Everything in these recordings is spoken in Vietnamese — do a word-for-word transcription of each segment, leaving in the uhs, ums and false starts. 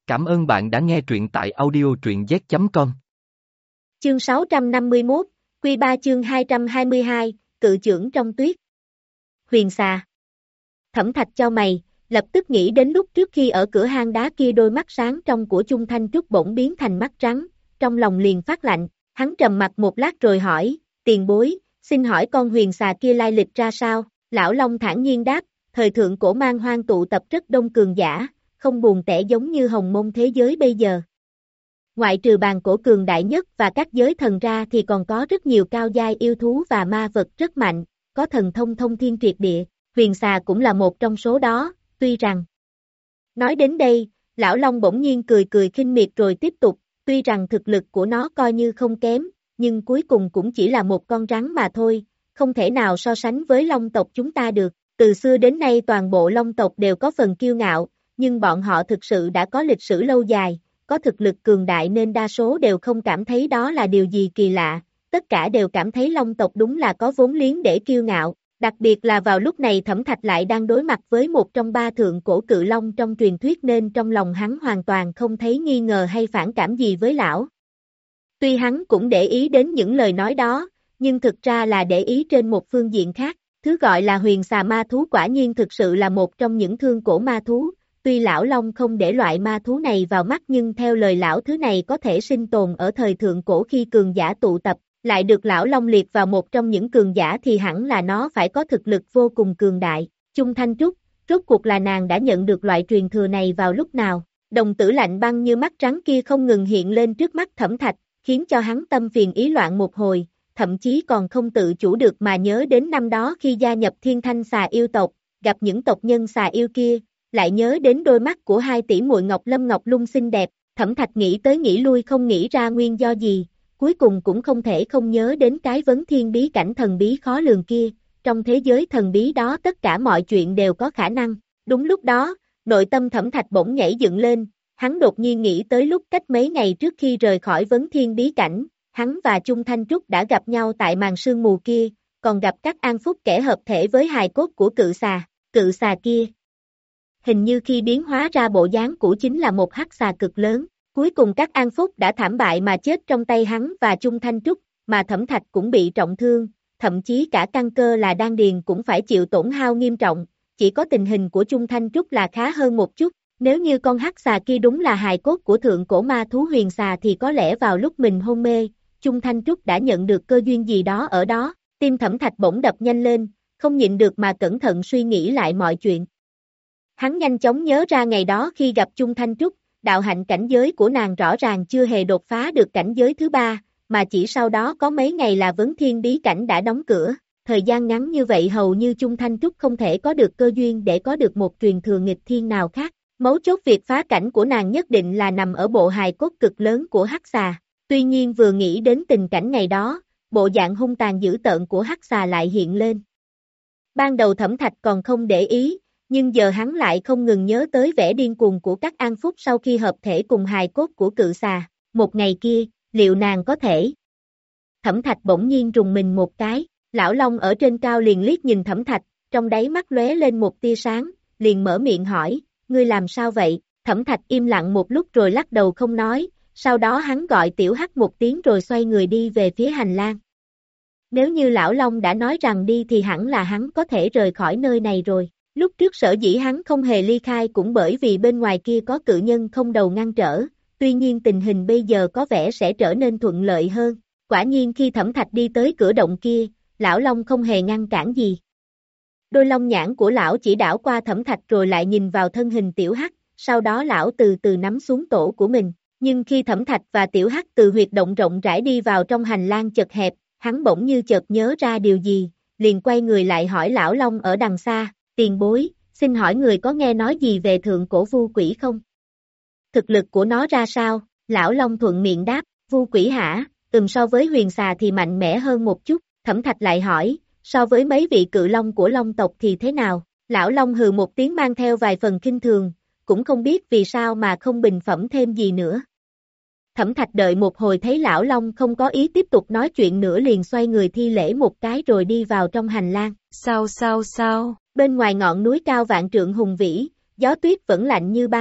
Cảm ơn bạn đã nghe truyện tại audio truyện z chấm com. Chương sáu trăm năm mươi mốt, Quy ba chương hai trăm hai mươi hai, cự chưởng trong tuyết. Huyền xà. Thẩm Thạch chau mày, lập tức nghĩ đến lúc trước khi ở cửa hang đá kia đôi mắt sáng trong của Chung Thanh Trúc bỗng biến thành mắt trắng, trong lòng liền phát lạnh, hắn trầm mặt một lát rồi hỏi, tiền bối, xin hỏi con huyền xà kia lai lịch ra sao? Lão Long thản nhiên đáp, thời thượng cổ man hoang tụ tập rất đông cường giả, không buồn tẻ giống như hồng môn thế giới bây giờ. Ngoại trừ bàn cổ cường đại nhất và các giới thần ra thì còn có rất nhiều cao giai yêu thú và ma vật rất mạnh, có thần thông thông thiên triệt địa, huyền xà cũng là một trong số đó, tuy rằng. Nói đến đây, Lão Long bỗng nhiên cười cười khinh miệt rồi tiếp tục, tuy rằng thực lực của nó coi như không kém, nhưng cuối cùng cũng chỉ là một con rắn mà thôi, không thể nào so sánh với Long tộc chúng ta được. Từ xưa đến nay toàn bộ Long tộc đều có phần kiêu ngạo, nhưng bọn họ thực sự đã có lịch sử lâu dài, có thực lực cường đại nên đa số đều không cảm thấy đó là điều gì kỳ lạ, tất cả đều cảm thấy Long tộc đúng là có vốn liếng để kiêu ngạo, đặc biệt là vào lúc này Thẩm Thạch lại đang đối mặt với một trong ba thượng cổ cự long trong truyền thuyết nên trong lòng hắn hoàn toàn không thấy nghi ngờ hay phản cảm gì với lão. Tuy hắn cũng để ý đến những lời nói đó, nhưng thực ra là để ý trên một phương diện khác. Thứ gọi là huyền xà ma thú quả nhiên thực sự là một trong những thương cổ ma thú, tuy lão Long không để loại ma thú này vào mắt nhưng theo lời lão thứ này có thể sinh tồn ở thời thượng cổ khi cường giả tụ tập, lại được lão Long liệt vào một trong những cường giả thì hẳn là nó phải có thực lực vô cùng cường đại. Chung Thanh Trúc, rốt cuộc là nàng đã nhận được loại truyền thừa này vào lúc nào? Đồng tử lạnh băng như mắt trắng kia không ngừng hiện lên trước mắt Thẩm Thạch, khiến cho hắn tâm phiền ý loạn một hồi. Thậm chí còn không tự chủ được mà nhớ đến năm đó khi gia nhập Thiên Thanh xà yêu tộc, gặp những tộc nhân xà yêu kia, lại nhớ đến đôi mắt của hai tỷ muội Ngọc Lâm Ngọc Lung xinh đẹp, Thẩm Thạch nghĩ tới nghĩ lui không nghĩ ra nguyên do gì, cuối cùng cũng không thể không nhớ đến cái vấn thiên bí cảnh thần bí khó lường kia, trong thế giới thần bí đó tất cả mọi chuyện đều có khả năng. Đúng lúc đó, nội tâm Thẩm Thạch bỗng nhảy dựng lên, hắn đột nhiên nghĩ tới lúc cách mấy ngày trước khi rời khỏi vấn thiên bí cảnh. Hắn và Chung Thanh Trúc đã gặp nhau tại màn sương mù kia, còn gặp các An Phúc kẻ hợp thể với hài cốt của cự xà, cự xà kia. Hình như khi biến hóa ra bộ dáng cũ chính là một hắc xà cực lớn, cuối cùng các An Phúc đã thảm bại mà chết trong tay hắn và Chung Thanh Trúc, mà Thẩm Thạch cũng bị trọng thương, thậm chí cả căn cơ là đan điền cũng phải chịu tổn hao nghiêm trọng, chỉ có tình hình của Chung Thanh Trúc là khá hơn một chút. Nếu như con hắc xà kia đúng là hài cốt của thượng cổ ma thú huyền xà thì có lẽ vào lúc mình hôn mê, Chung Thanh Trúc đã nhận được cơ duyên gì đó ở đó, tim Thẩm Thạch bỗng đập nhanh lên, không nhịn được mà cẩn thận suy nghĩ lại mọi chuyện. Hắn nhanh chóng nhớ ra ngày đó khi gặp Chung Thanh Trúc, đạo hạnh cảnh giới của nàng rõ ràng chưa hề đột phá được cảnh giới thứ ba, mà chỉ sau đó có mấy ngày là vấn thiên bí cảnh đã đóng cửa, thời gian ngắn như vậy hầu như Chung Thanh Trúc không thể có được cơ duyên để có được một truyền thừa nghịch thiên nào khác, mấu chốt việc phá cảnh của nàng nhất định là nằm ở bộ hài cốt cực lớn của hắc xà. Tuy nhiên vừa nghĩ đến tình cảnh ngày đó, bộ dạng hung tàn dữ tợn của hắc xà lại hiện lên. Ban đầu Thẩm Thạch còn không để ý, nhưng giờ hắn lại không ngừng nhớ tới vẻ điên cuồng của các An Phúc sau khi hợp thể cùng hài cốt của cự xà. Một ngày kia, liệu nàng có thể? Thẩm Thạch bỗng nhiên rùng mình một cái, lão Long ở trên cao liền liếc nhìn Thẩm Thạch, trong đáy mắt lóe lên một tia sáng, liền mở miệng hỏi, ngươi làm sao vậy? Thẩm Thạch im lặng một lúc rồi lắc đầu không nói. Sau đó hắn gọi Tiểu Hắc một tiếng rồi xoay người đi về phía hành lang. Nếu như Lão Long đã nói rằng đi thì hẳn là hắn có thể rời khỏi nơi này rồi. Lúc trước sở dĩ hắn không hề ly khai cũng bởi vì bên ngoài kia có cự nhân không đầu ngăn trở, tuy nhiên tình hình bây giờ có vẻ sẽ trở nên thuận lợi hơn. Quả nhiên khi Thẩm Thạch đi tới cửa động kia, Lão Long không hề ngăn cản gì. Đôi long nhãn của Lão chỉ đảo qua Thẩm Thạch rồi lại nhìn vào thân hình Tiểu Hắc, sau đó Lão từ từ nắm xuống tổ của mình. Nhưng khi Thẩm Thạch và Tiểu Hắc từ huyệt động rộng rãi đi vào trong hành lang chật hẹp, hắn bỗng như chợt nhớ ra điều gì, liền quay người lại hỏi Lão Long ở đằng xa, tiền bối, xin hỏi người có nghe nói gì về thượng cổ vu quỷ không? Thực lực của nó ra sao? Lão Long thuận miệng đáp, vu quỷ hả? Ừm, so với huyền xà thì mạnh mẽ hơn một chút. Thẩm Thạch lại hỏi, so với mấy vị cự long của Long tộc thì thế nào? Lão Long hừ một tiếng mang theo vài phần khinh thường, cũng không biết vì sao mà không bình phẩm thêm gì nữa. Thẩm Thạch đợi một hồi thấy Lão Long không có ý tiếp tục nói chuyện nữa liền xoay người thi lễ một cái rồi đi vào trong hành lang. Sao sao sao? Bên ngoài ngọn núi cao vạn trượng hùng vĩ, gió tuyết vẫn lạnh như băng,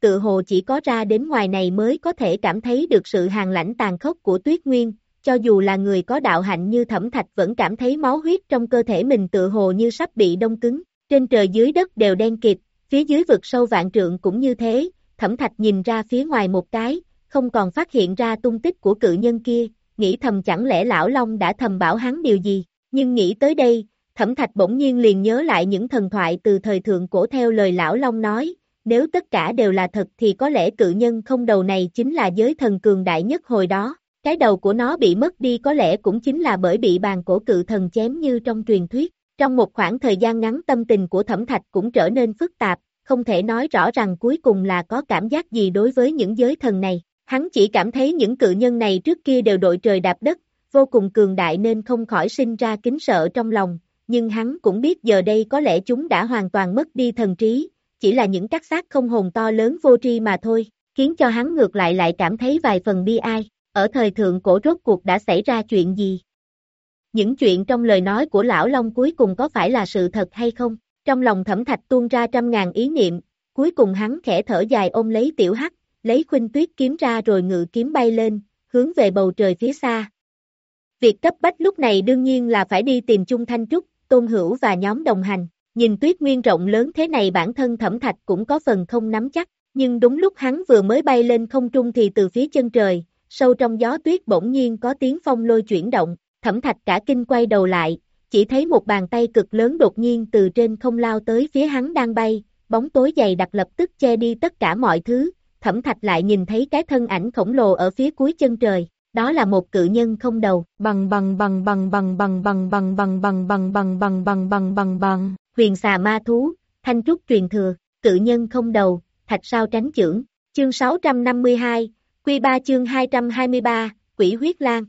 tự hồ chỉ có ra đến ngoài này mới có thể cảm thấy được sự hàn lãnh tàn khốc của Tuyết Nguyên, cho dù là người có đạo hạnh như Thẩm Thạch vẫn cảm thấy máu huyết trong cơ thể mình tự hồ như sắp bị đông cứng, trên trời dưới đất đều đen kịt, phía dưới vực sâu vạn trượng cũng như thế, Thẩm Thạch nhìn ra phía ngoài một cái, không còn phát hiện ra tung tích của cự nhân kia, nghĩ thầm chẳng lẽ lão Long đã thầm bảo hắn điều gì, nhưng nghĩ tới đây, Thẩm Thạch bỗng nhiên liền nhớ lại những thần thoại từ thời thượng cổ theo lời lão Long nói, nếu tất cả đều là thật thì có lẽ cự nhân không đầu này chính là giới thần cường đại nhất hồi đó, cái đầu của nó bị mất đi có lẽ cũng chính là bởi bị bàn cổ cự thần chém như trong truyền thuyết. Trong một khoảng thời gian ngắn tâm tình của Thẩm Thạch cũng trở nên phức tạp, không thể nói rõ rằng cuối cùng là có cảm giác gì đối với những giới thần này. Hắn chỉ cảm thấy những cự nhân này trước kia đều đội trời đạp đất, vô cùng cường đại nên không khỏi sinh ra kính sợ trong lòng, nhưng hắn cũng biết giờ đây có lẽ chúng đã hoàn toàn mất đi thần trí, chỉ là những cát xác không hồn to lớn vô tri mà thôi, khiến cho hắn ngược lại lại cảm thấy vài phần bi ai. Ở thời thượng cổ rốt cuộc đã xảy ra chuyện gì? Những chuyện trong lời nói của lão Long cuối cùng có phải là sự thật hay không? Trong lòng Thẩm Thạch tuôn ra trăm ngàn ý niệm, cuối cùng hắn khẽ thở dài ôm lấy Tiểu Hắc, lấy Khuynh Tuyết kiếm ra rồi ngự kiếm bay lên, hướng về bầu trời phía xa. Việc cấp bách lúc này đương nhiên là phải đi tìm Chung Thanh Trúc, Tôn Hữu và nhóm đồng hành. Nhìn Tuyết Nguyên rộng lớn thế này bản thân Thẩm Thạch cũng có phần không nắm chắc, nhưng đúng lúc hắn vừa mới bay lên không trung thì từ phía chân trời, sâu trong gió tuyết bỗng nhiên có tiếng phong lôi chuyển động, Thẩm Thạch cả kinh quay đầu lại, chỉ thấy một bàn tay cực lớn đột nhiên từ trên không lao tới phía hắn đang bay, bóng tối dày đặc lập tức che đi tất cả mọi thứ, Thẩm Thạch lại nhìn thấy cái thân ảnh khổng lồ ở phía cuối chân trời, đó là một cự nhân không đầu, bằng bằng bằng bằng bằng bằng bằng bằng bằng bằng bằng bằng bằng bằng bằng bằng bằng, huyền xà ma thú, Thanh Trúc truyền thừa, cự nhân không đầu, Thạch Sao tránh chưởng, chương sáu trăm năm mươi hai, Quy ba chương hai trăm hai mươi ba, Quỷ huyết lang.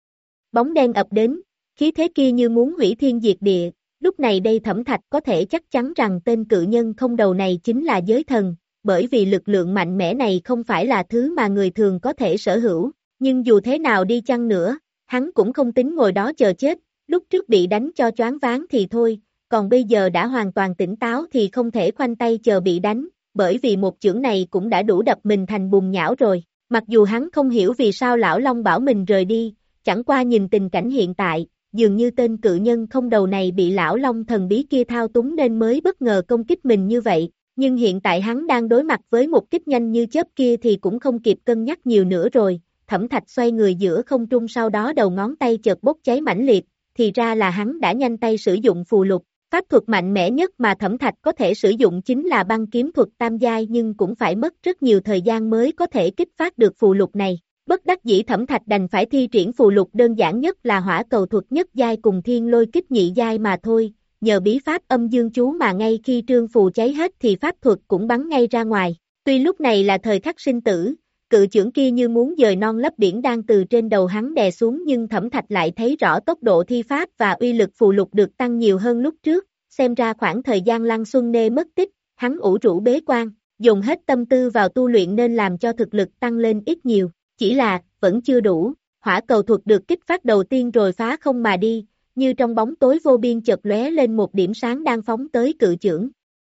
Bóng đen ập đến, khí thế kia như muốn hủy thiên diệt địa, lúc này đây Thẩm Thạch có thể chắc chắn rằng tên cự nhân không đầu này chính là giới thần, bởi vì lực lượng mạnh mẽ này không phải là thứ mà người thường có thể sở hữu, nhưng dù thế nào đi chăng nữa, hắn cũng không tính ngồi đó chờ chết, lúc trước bị đánh cho choáng váng thì thôi, còn bây giờ đã hoàn toàn tỉnh táo thì không thể khoanh tay chờ bị đánh, bởi vì một chưởng này cũng đã đủ đập mình thành bùn nhão rồi. Mặc dù hắn không hiểu vì sao lão Long bảo mình rời đi, chẳng qua nhìn tình cảnh hiện tại, dường như tên cự nhân không đầu này bị lão Long thần bí kia thao túng nên mới bất ngờ công kích mình như vậy, nhưng hiện tại hắn đang đối mặt với một kích nhanh như chớp kia thì cũng không kịp cân nhắc nhiều nữa rồi, Thẩm Thạch xoay người giữa không trung sau đó đầu ngón tay chợt bốc cháy mãnh liệt, thì ra là hắn đã nhanh tay sử dụng phù lục. Pháp thuật mạnh mẽ nhất mà Thẩm Thạch có thể sử dụng chính là băng kiếm thuật tam giai nhưng cũng phải mất rất nhiều thời gian mới có thể kích phát được phù lục này. Bất đắc dĩ Thẩm Thạch đành phải thi triển phù lục đơn giản nhất là hỏa cầu thuật nhất giai cùng thiên lôi kích nhị giai mà thôi, nhờ bí pháp âm dương chú mà ngay khi trương phù cháy hết thì pháp thuật cũng bắn ngay ra ngoài. Tuy lúc này là thời khắc sinh tử, cự chưởng kia như muốn dời non lấp biển đang từ trên đầu hắn đè xuống nhưng Thẩm Thạch lại thấy rõ tốc độ thi pháp và uy lực phù lục được tăng nhiều hơn lúc trước, xem ra khoảng thời gian Lăng Xuân Nê mất tích, hắn ủ rũ bế quan, dùng hết tâm tư vào tu luyện nên làm cho thực lực tăng lên ít nhiều, chỉ là, vẫn chưa đủ, hỏa cầu thuật được kích phát đầu tiên rồi phá không mà đi, như trong bóng tối vô biên chợt lóe lên một điểm sáng đang phóng tới cự chưởng.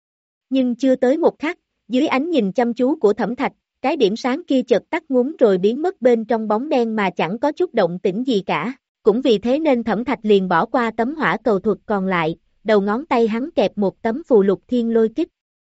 Nhưng chưa tới một khắc, dưới ánh nhìn chăm chú của Thẩm Thạch, cái điểm sáng kia chợt tắt ngúm rồi biến mất bên trong bóng đen mà chẳng có chút động tĩnh gì cả, cũng vì thế nên Thẩm Thạch liền bỏ qua tấm hỏa cầu thuật còn lại, đầu ngón tay hắn kẹp một tấm phù lục thiên lôi kích.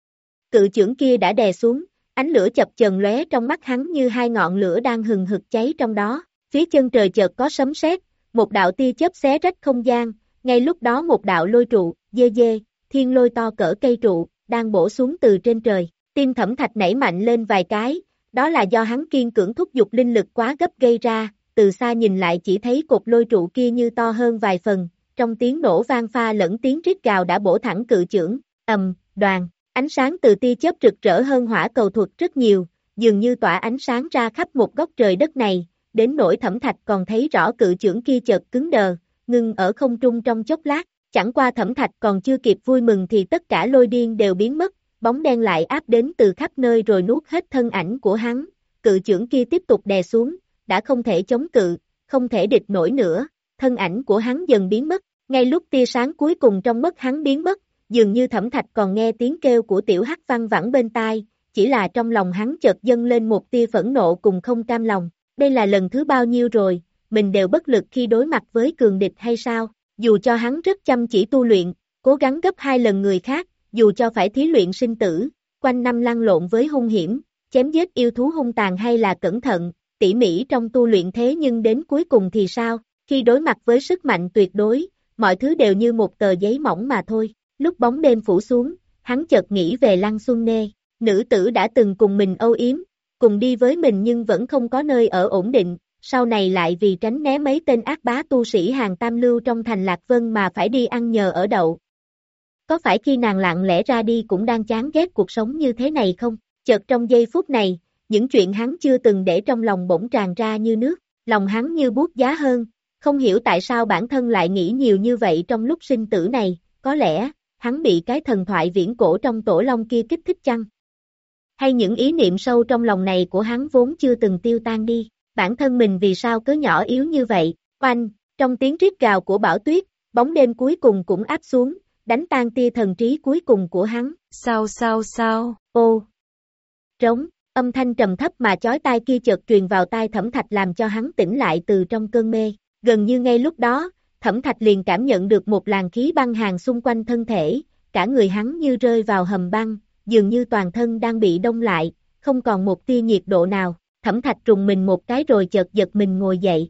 Cự chưởng kia đã đè xuống, ánh lửa chập chờn lóe trong mắt hắn như hai ngọn lửa đang hừng hực cháy trong đó, phía chân trời chợt có sấm sét, một đạo tia chớp xé rách không gian, ngay lúc đó một đạo lôi trụ, dê dê, thiên lôi to cỡ cây trụ, đang bổ xuống từ trên trời, tim Thẩm Thạch nảy mạnh lên vài cái, đó là do hắn kiên cưỡng thúc giục linh lực quá gấp gây ra, từ xa nhìn lại chỉ thấy cột lôi trụ kia như to hơn vài phần, trong tiếng nổ vang pha lẫn tiếng rít gào đã bổ thẳng cự chưởng, ầm, đoàn, ánh sáng từ tia chớp rực rỡ hơn hỏa cầu thuật rất nhiều, dường như tỏa ánh sáng ra khắp một góc trời đất này, đến nỗi Thẩm Thạch còn thấy rõ cự chưởng kia chợt cứng đờ, ngưng ở không trung trong chốc lát, chẳng qua Thẩm Thạch còn chưa kịp vui mừng thì tất cả lôi điên đều biến mất, bóng đen lại áp đến từ khắp nơi rồi nuốt hết thân ảnh của hắn, cự chưởng kia tiếp tục đè xuống, đã không thể chống cự, không thể địch nổi nữa, thân ảnh của hắn dần biến mất, ngay lúc tia sáng cuối cùng trong mắt hắn biến mất, dường như Thẩm Thạch còn nghe tiếng kêu của Tiểu Hắc văng vẳng bên tai, chỉ là trong lòng hắn chợt dâng lên một tia phẫn nộ cùng không cam lòng. Đây là lần thứ bao nhiêu rồi, mình đều bất lực khi đối mặt với cường địch hay sao? Dù cho hắn rất chăm chỉ tu luyện, cố gắng gấp hai lần người khác, dù cho phải thí luyện sinh tử, quanh năm lăn lộn với hung hiểm, chém giết yêu thú hung tàn hay là cẩn thận, tỉ mỉ trong tu luyện, thế nhưng đến cuối cùng thì sao? Khi đối mặt với sức mạnh tuyệt đối, mọi thứ đều như một tờ giấy mỏng mà thôi. Lúc bóng đêm phủ xuống, hắn chợt nghĩ về Lăng Xuân Nê, nữ tử đã từng cùng mình âu yếm, cùng đi với mình nhưng vẫn không có nơi ở ổn định, sau này lại vì tránh né mấy tên ác bá tu sĩ hàng tam lưu trong thành Lạc Vân mà phải đi ăn nhờ ở đậu. Có phải khi nàng lặng lẽ ra đi cũng đang chán ghét cuộc sống như thế này không? Chợt trong giây phút này, những chuyện hắn chưa từng để trong lòng bỗng tràn ra như nước, lòng hắn như buốt giá hơn, không hiểu tại sao bản thân lại nghĩ nhiều như vậy trong lúc sinh tử này, có lẽ, hắn bị cái thần thoại viễn cổ trong tổ long kia kích thích chăng? Hay những ý niệm sâu trong lòng này của hắn vốn chưa từng tiêu tan đi, bản thân mình vì sao cứ nhỏ yếu như vậy? Oanh, trong tiếng rít gào của bão tuyết, bóng đêm cuối cùng cũng áp xuống, đánh tan tia thần trí cuối cùng của hắn. Sao sao sao, ô, trống, âm thanh trầm thấp mà chói tai kia chợt truyền vào tai Thẩm Thạch làm cho hắn tỉnh lại từ trong cơn mê. Gần như ngay lúc đó, Thẩm Thạch liền cảm nhận được một làn khí băng hàn xung quanh thân thể, cả người hắn như rơi vào hầm băng, dường như toàn thân đang bị đông lại, không còn một tia nhiệt độ nào. Thẩm Thạch rùng mình một cái rồi chợt giật mình ngồi dậy.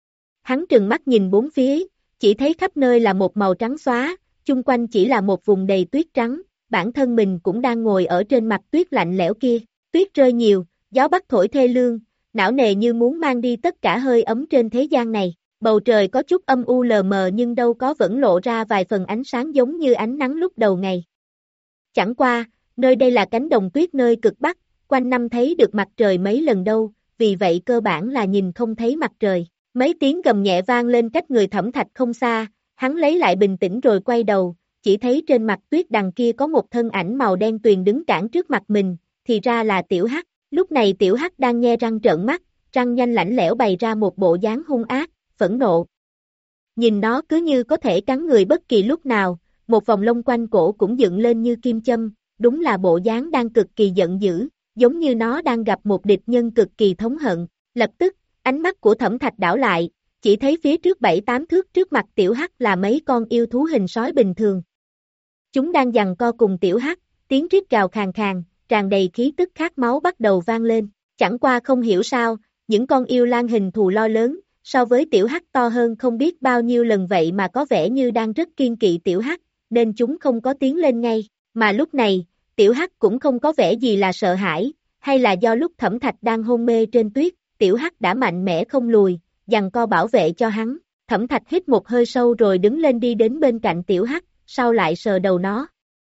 Hắn trừng mắt nhìn bốn phía, chỉ thấy khắp nơi là một màu trắng xóa, chung quanh chỉ là một vùng đầy tuyết trắng, bản thân mình cũng đang ngồi ở trên mặt tuyết lạnh lẽo kia. Tuyết rơi nhiều, gió bắc thổi thê lương, não nề như muốn mang đi tất cả hơi ấm trên thế gian này. Bầu trời có chút âm u lờ mờ nhưng đâu có vẫn lộ ra vài phần ánh sáng giống như ánh nắng lúc đầu ngày. Chẳng qua, nơi đây là cánh đồng tuyết nơi cực bắc, quanh năm thấy được mặt trời mấy lần đâu, vì vậy cơ bản là nhìn không thấy mặt trời. Mấy tiếng gầm nhẹ vang lên cách người Thẩm Thạch không xa, hắn lấy lại bình tĩnh rồi quay đầu, chỉ thấy trên mặt tuyết đằng kia có một thân ảnh màu đen tuyền đứng cản trước mặt mình, thì ra là Tiểu Hắc. Lúc này Tiểu Hắc đang nhe răng trợn mắt, răng nhanh lạnh lẽo bày ra một bộ dáng hung ác, phẫn nộ. Nhìn nó cứ như có thể cắn người bất kỳ lúc nào, một vòng lông quanh cổ cũng dựng lên như kim châm, đúng là bộ dáng đang cực kỳ giận dữ, giống như nó đang gặp một địch nhân cực kỳ thống hận. Lập tức, ánh mắt của Thẩm Thạch đảo lại, chỉ thấy phía trước bảy tám thước trước mặt Tiểu Hắc là mấy con yêu thú hình sói bình thường. Chúng đang giằng co cùng Tiểu Hắc, tiếng rít gào khàn khàn, tràn đầy khí tức khát máu bắt đầu vang lên. Chẳng qua không hiểu sao, những con yêu lang hình thù lo lớn, so với Tiểu Hắc to hơn không biết bao nhiêu lần vậy mà có vẻ như đang rất kiên kỵ Tiểu Hắc, nên chúng không có tiến lên ngay. Mà lúc này, Tiểu Hắc cũng không có vẻ gì là sợ hãi, hay là do lúc Thẩm Thạch đang hôn mê trên tuyết, Tiểu Hắc đã mạnh mẽ không lùi, giằng co bảo vệ cho hắn. Thẩm Thạch hít một hơi sâu rồi đứng lên đi đến bên cạnh Tiểu Hắc, sau lại sờ đầu nó.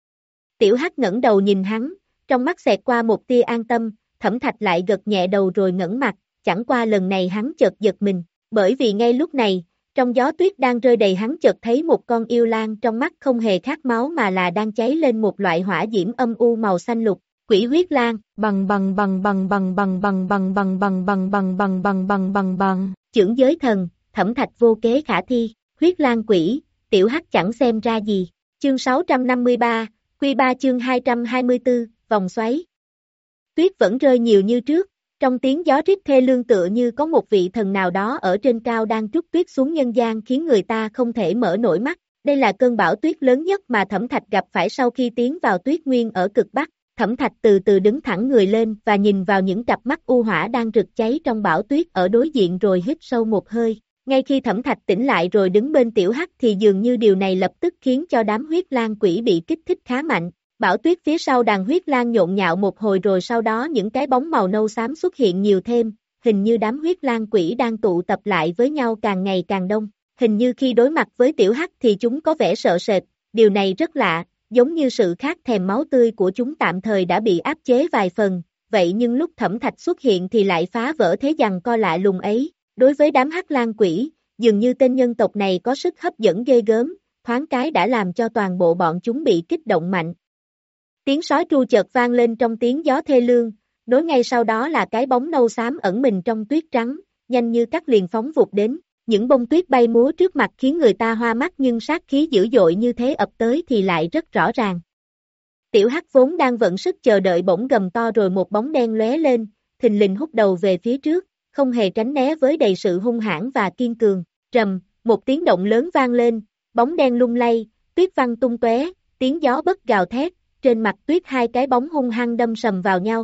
Tiểu Hắc ngẩng đầu nhìn hắn, trong mắt xẹt qua một tia an tâm, Thẩm Thạch lại gật nhẹ đầu rồi ngẩng mặt, chẳng qua lần này hắn chợt giật mình, bởi vì ngay lúc này, trong gió tuyết đang rơi đầy hắn chợt thấy một con yêu lang trong mắt không hề khát máu mà là đang cháy lên một loại hỏa diễm âm u màu xanh lục, quỷ huyết lang, bằng bằng bằng bằng bằng bằng bằng bằng bằng bằng bằng bằng bằng bằng bằng bằng bằng, chưởng giới thần, Thẩm Thạch vô kế khả thi, huyết lang quỷ, Tiểu Hắc chẳng xem ra gì. Chương sáu trăm năm mươi ba, Quy ba chương hai trăm hai mươi tư, vòng xoáy. Tuyết vẫn rơi nhiều như trước, trong tiếng gió rít thê lương tựa như có một vị thần nào đó ở trên cao đang trút tuyết xuống nhân gian khiến người ta không thể mở nổi mắt. Đây là cơn bão tuyết lớn nhất mà Thẩm Thạch gặp phải sau khi tiến vào tuyết nguyên ở cực Bắc. Thẩm Thạch từ từ đứng thẳng người lên và nhìn vào những cặp mắt u hỏa đang rực cháy trong bão tuyết ở đối diện rồi hít sâu một hơi. Ngay khi Thẩm Thạch tỉnh lại rồi đứng bên Tiểu Hắc thì dường như điều này lập tức khiến cho đám huyết lang quỷ bị kích thích khá mạnh. Bão tuyết phía sau đàn huyết lang nhộn nhạo một hồi rồi sau đó những cái bóng màu nâu xám xuất hiện nhiều thêm, hình như đám huyết lang quỷ đang tụ tập lại với nhau càng ngày càng đông. Hình như khi đối mặt với Tiểu Hắc thì chúng có vẻ sợ sệt, điều này rất lạ, giống như sự khát thèm máu tươi của chúng tạm thời đã bị áp chế vài phần, vậy nhưng lúc Thẩm Thạch xuất hiện thì lại phá vỡ thế giằng co lạ lùng ấy. Đối với đám hắc lang quỷ, dường như tên nhân tộc này có sức hấp dẫn ghê gớm, thoáng cái đã làm cho toàn bộ bọn chúng bị kích động mạnh. Tiếng sói tru chợt vang lên trong tiếng gió thê lương, nối ngay sau đó là cái bóng nâu xám ẩn mình trong tuyết trắng, nhanh như cắt liền phóng vụt đến. Những bông tuyết bay múa trước mặt khiến người ta hoa mắt nhưng sát khí dữ dội như thế ập tới thì lại rất rõ ràng. Tiểu Hắc vốn đang vận sức chờ đợi bỗng gầm to rồi một bóng đen lóe lên, thình lình hút đầu về phía trước, không hề tránh né với đầy sự hung hãn và kiên cường. Rầm, một tiếng động lớn vang lên, bóng đen lung lay, tuyết văng tung tóe, tiếng gió bấc gào thét, trên mặt tuyết hai cái bóng hung hăng đâm sầm vào nhau.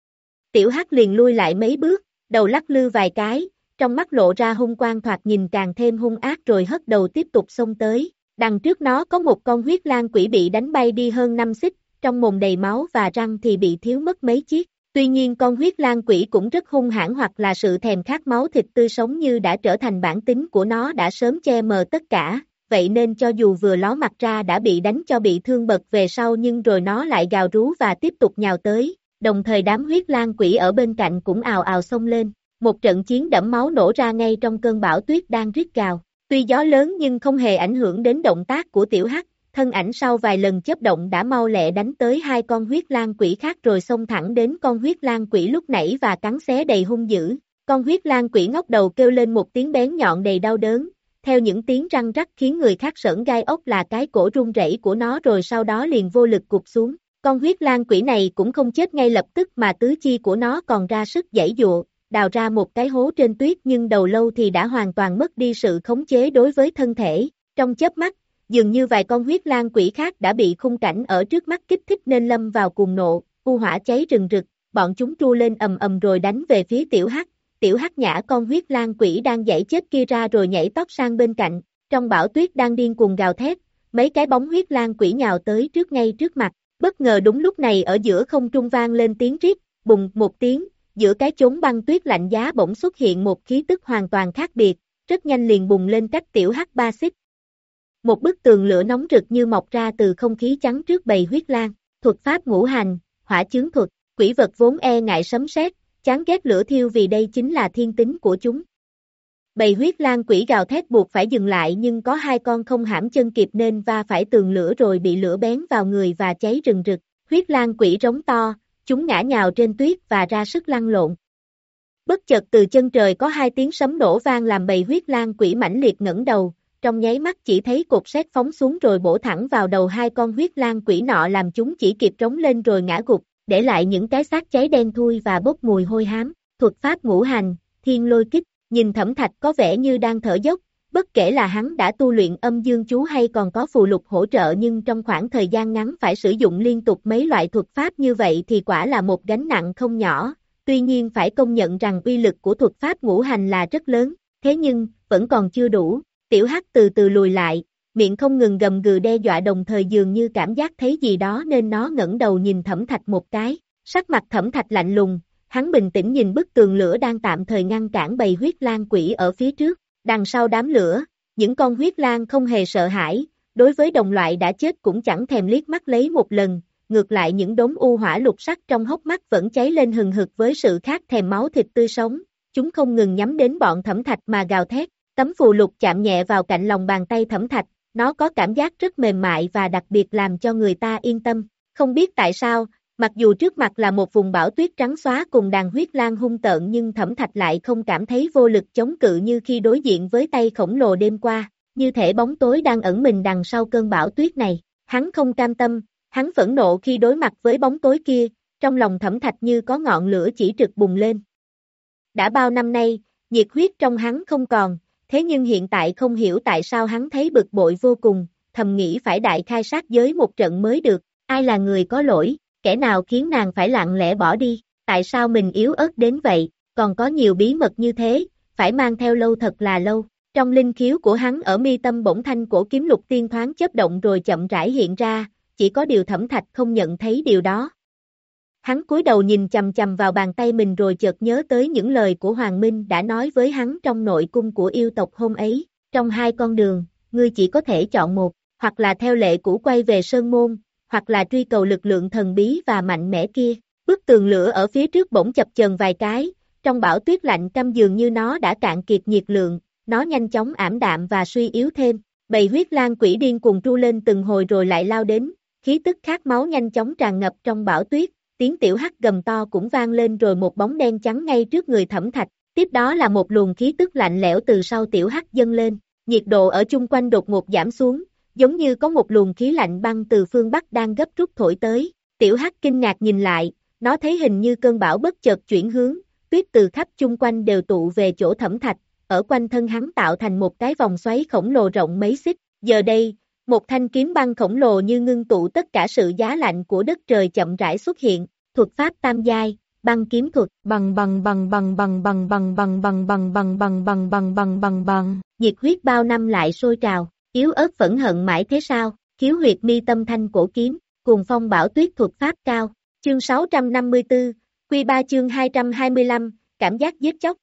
Tiểu Hắc liền lui lại mấy bước, đầu lắc lư vài cái, trong mắt lộ ra hung quang thoạt nhìn càng thêm hung ác rồi hất đầu tiếp tục xông tới. Đằng trước nó có một con huyết lang quỷ bị đánh bay đi hơn năm xích, trong mồm đầy máu và răng thì bị thiếu mất mấy chiếc. Tuy nhiên con huyết lang quỷ cũng rất hung hãn, hoặc là sự thèm khát máu thịt tươi sống như đã trở thành bản tính của nó đã sớm che mờ tất cả, vậy nên cho dù vừa ló mặt ra đã bị đánh cho bị thương bật về sau nhưng rồi nó lại gào rú và tiếp tục nhào tới, đồng thời đám huyết lang quỷ ở bên cạnh cũng ào ào xông lên. Một trận chiến đẫm máu nổ ra ngay trong cơn bão tuyết đang rít gào. Tuy gió lớn nhưng không hề ảnh hưởng đến động tác của Tiểu Hắc, thân ảnh sau vài lần chớp động đã mau lẹ đánh tới hai con huyết lang quỷ khác rồi xông thẳng đến con huyết lang quỷ lúc nãy và cắn xé đầy hung dữ. Con huyết lang quỷ ngóc đầu kêu lên một tiếng bén nhọn đầy đau đớn, theo những tiếng răng rắc khiến người khác sởn gai ốc là cái cổ run rẩy của nó, rồi sau đó liền vô lực gục xuống. Con huyết lang quỷ này cũng không chết ngay lập tức mà tứ chi của nó còn ra sức giãy giụa, đào ra một cái hố trên tuyết, nhưng đầu lâu thì đã hoàn toàn mất đi sự khống chế đối với thân thể. Trong chớp mắt, dường như vài con huyết lang quỷ khác đã bị khung cảnh ở trước mắt kích thích nên lâm vào cuồng nộ, u hỏa cháy rừng rực, bọn chúng tru lên ầm ầm rồi đánh về phía Tiểu Hắc. Tiểu Hắc nhả con huyết lang quỷ đang giãy chết kia ra rồi nhảy tót sang bên cạnh. Trong bão tuyết đang điên cuồng gào thét, mấy cái bóng huyết lang quỷ nhào tới trước ngay trước mặt. Bất ngờ đúng lúc này ở giữa không trung vang lên tiếng rít, bùng một tiếng, giữa cái chốn băng tuyết lạnh giá bỗng xuất hiện một khí tức hoàn toàn khác biệt, rất nhanh liền bùng lên cách Tiểu Hắc ba xích. Một bức tường lửa nóng rực như mọc ra từ không khí chắn trước bầy huyết lang. Thuật pháp ngũ hành, hỏa chướng thuật. Quỷ vật vốn e ngại sấm sét, chán ghét lửa thiêu vì đây chính là thiên tính của chúng. Bầy huyết lang quỷ gào thét buộc phải dừng lại, nhưng có hai con không hãm chân kịp nên va phải tường lửa rồi bị lửa bén vào người và cháy rừng rực. Huyết lang quỷ rống to, chúng ngã nhào trên tuyết và ra sức lăn lộn. Bất chợt từ chân trời có hai tiếng sấm nổ vang làm bầy huyết lang quỷ mãnh liệt ngẩng đầu, trong nháy mắt chỉ thấy cột sét phóng xuống rồi bổ thẳng vào đầu hai con huyết lang quỷ nọ, làm chúng chỉ kịp trống lên rồi ngã gục, để lại những cái xác cháy đen thui và bốc mùi hôi hám. Thuật pháp ngũ hành, thiên lôi kích. Nhìn Thẩm Thạch có vẻ như đang thở dốc, bất kể là hắn đã tu luyện âm dương chú hay còn có phù lục hỗ trợ, nhưng trong khoảng thời gian ngắn phải sử dụng liên tục mấy loại thuật pháp như vậy thì quả là một gánh nặng không nhỏ. Tuy nhiên phải công nhận rằng uy lực của thuật pháp ngũ hành là rất lớn, thế nhưng vẫn còn chưa đủ. Tiểu Hắc từ từ lùi lại, miệng không ngừng gầm gừ đe dọa, đồng thời dường như cảm giác thấy gì đó nên nó ngẩng đầu nhìn Thẩm Thạch một cái. Sắc mặt Thẩm Thạch lạnh lùng, hắn bình tĩnh nhìn bức tường lửa đang tạm thời ngăn cản bầy huyết lang quỷ ở phía trước. Đằng sau đám lửa, những con huyết lang không hề sợ hãi, đối với đồng loại đã chết cũng chẳng thèm liếc mắt lấy một lần, ngược lại những đốm u hỏa lục sắc trong hốc mắt vẫn cháy lên hừng hực với sự khát thèm máu thịt tươi sống. Chúng không ngừng nhắm đến bọn Thẩm Thạch mà gào thét. Tấm phù lục chạm nhẹ vào cạnh lòng bàn tay Thẩm Thạch, nó có cảm giác rất mềm mại và đặc biệt làm cho người ta yên tâm. Không biết tại sao, mặc dù trước mặt là một vùng bão tuyết trắng xóa cùng đàn huyết lang hung tợn, nhưng Thẩm Thạch lại không cảm thấy vô lực chống cự như khi đối diện với tay khổng lồ đêm qua, như thể bóng tối đang ẩn mình đằng sau cơn bão tuyết này. Hắn không cam tâm, hắn phẫn nộ khi đối mặt với bóng tối kia, trong lòng Thẩm Thạch như có ngọn lửa chỉ trực bùng lên. Đã bao năm nay, nhiệt huyết trong hắn không còn, thế nhưng hiện tại không hiểu tại sao hắn thấy bực bội vô cùng, thầm nghĩ phải đại khai sát giới một trận mới được. Ai là người có lỗi? Kẻ nào khiến nàng phải lặng lẽ bỏ đi? Tại sao mình yếu ớt đến vậy? Còn có nhiều bí mật như thế, phải mang theo lâu thật là lâu. Trong linh khiếu của hắn ở mi tâm bổng thanh cổ kiếm lục tiên thoáng chớp động rồi chậm rãi hiện ra, chỉ có điều Thẩm Thạch không nhận thấy điều đó. Hắn cúi đầu nhìn chằm chằm vào bàn tay mình rồi chợt nhớ tới những lời của Hoàng Minh đã nói với hắn trong nội cung của yêu tộc hôm ấy. Trong hai con đường, ngươi chỉ có thể chọn một, hoặc là theo lệ cũ quay về Sơn Môn, hoặc là truy cầu lực lượng thần bí và mạnh mẽ kia. Bức tường lửa ở phía trước bỗng chập chờn vài cái, trong bão tuyết lạnh căm dường như nó đã cạn kiệt nhiệt lượng, nó nhanh chóng ảm đạm và suy yếu thêm. Bầy huyết lang quỷ điên cuồng tru lên từng hồi rồi lại lao đến, khí tức khát máu nhanh chóng tràn ngập trong bão tuyết. Tiếng Tiểu Hắc gầm to cũng vang lên rồi một bóng đen trắng ngay trước người Thẩm Thạch, tiếp đó là một luồng khí tức lạnh lẽo từ sau Tiểu Hắc dâng lên, nhiệt độ ở chung quanh đột ngột giảm xuống, giống như có một luồng khí lạnh băng từ phương Bắc đang gấp rút thổi tới, Tiểu Hắc kinh ngạc nhìn lại, nó thấy hình như cơn bão bất chợt chuyển hướng, tuyết từ khắp chung quanh đều tụ về chỗ Thẩm Thạch, ở quanh thân hắn tạo thành một cái vòng xoáy khổng lồ rộng mấy xích. Giờ đây, một thanh kiếm băng khổng lồ như ngưng tụ tất cả sự giá lạnh của đất trời chậm rãi xuất hiện, thuật pháp tam giai, băng kiếm thuật, bằng bằng bằng bằng bằng bằng bằng bằng bằng bằng bằng bằng bằng bằng bằng bằng bằng, nhiệt huyết bao năm lại sôi trào, yếu ớt phẫn hận mãi thế sao, khiếu huyệt mi tâm thanh cổ kiếm, cuồng phong bão tuyết thuật pháp cao, chương sáu trăm năm mươi tư, Quy ba chương hai trăm hai mươi lăm, cảm giác giết chóc.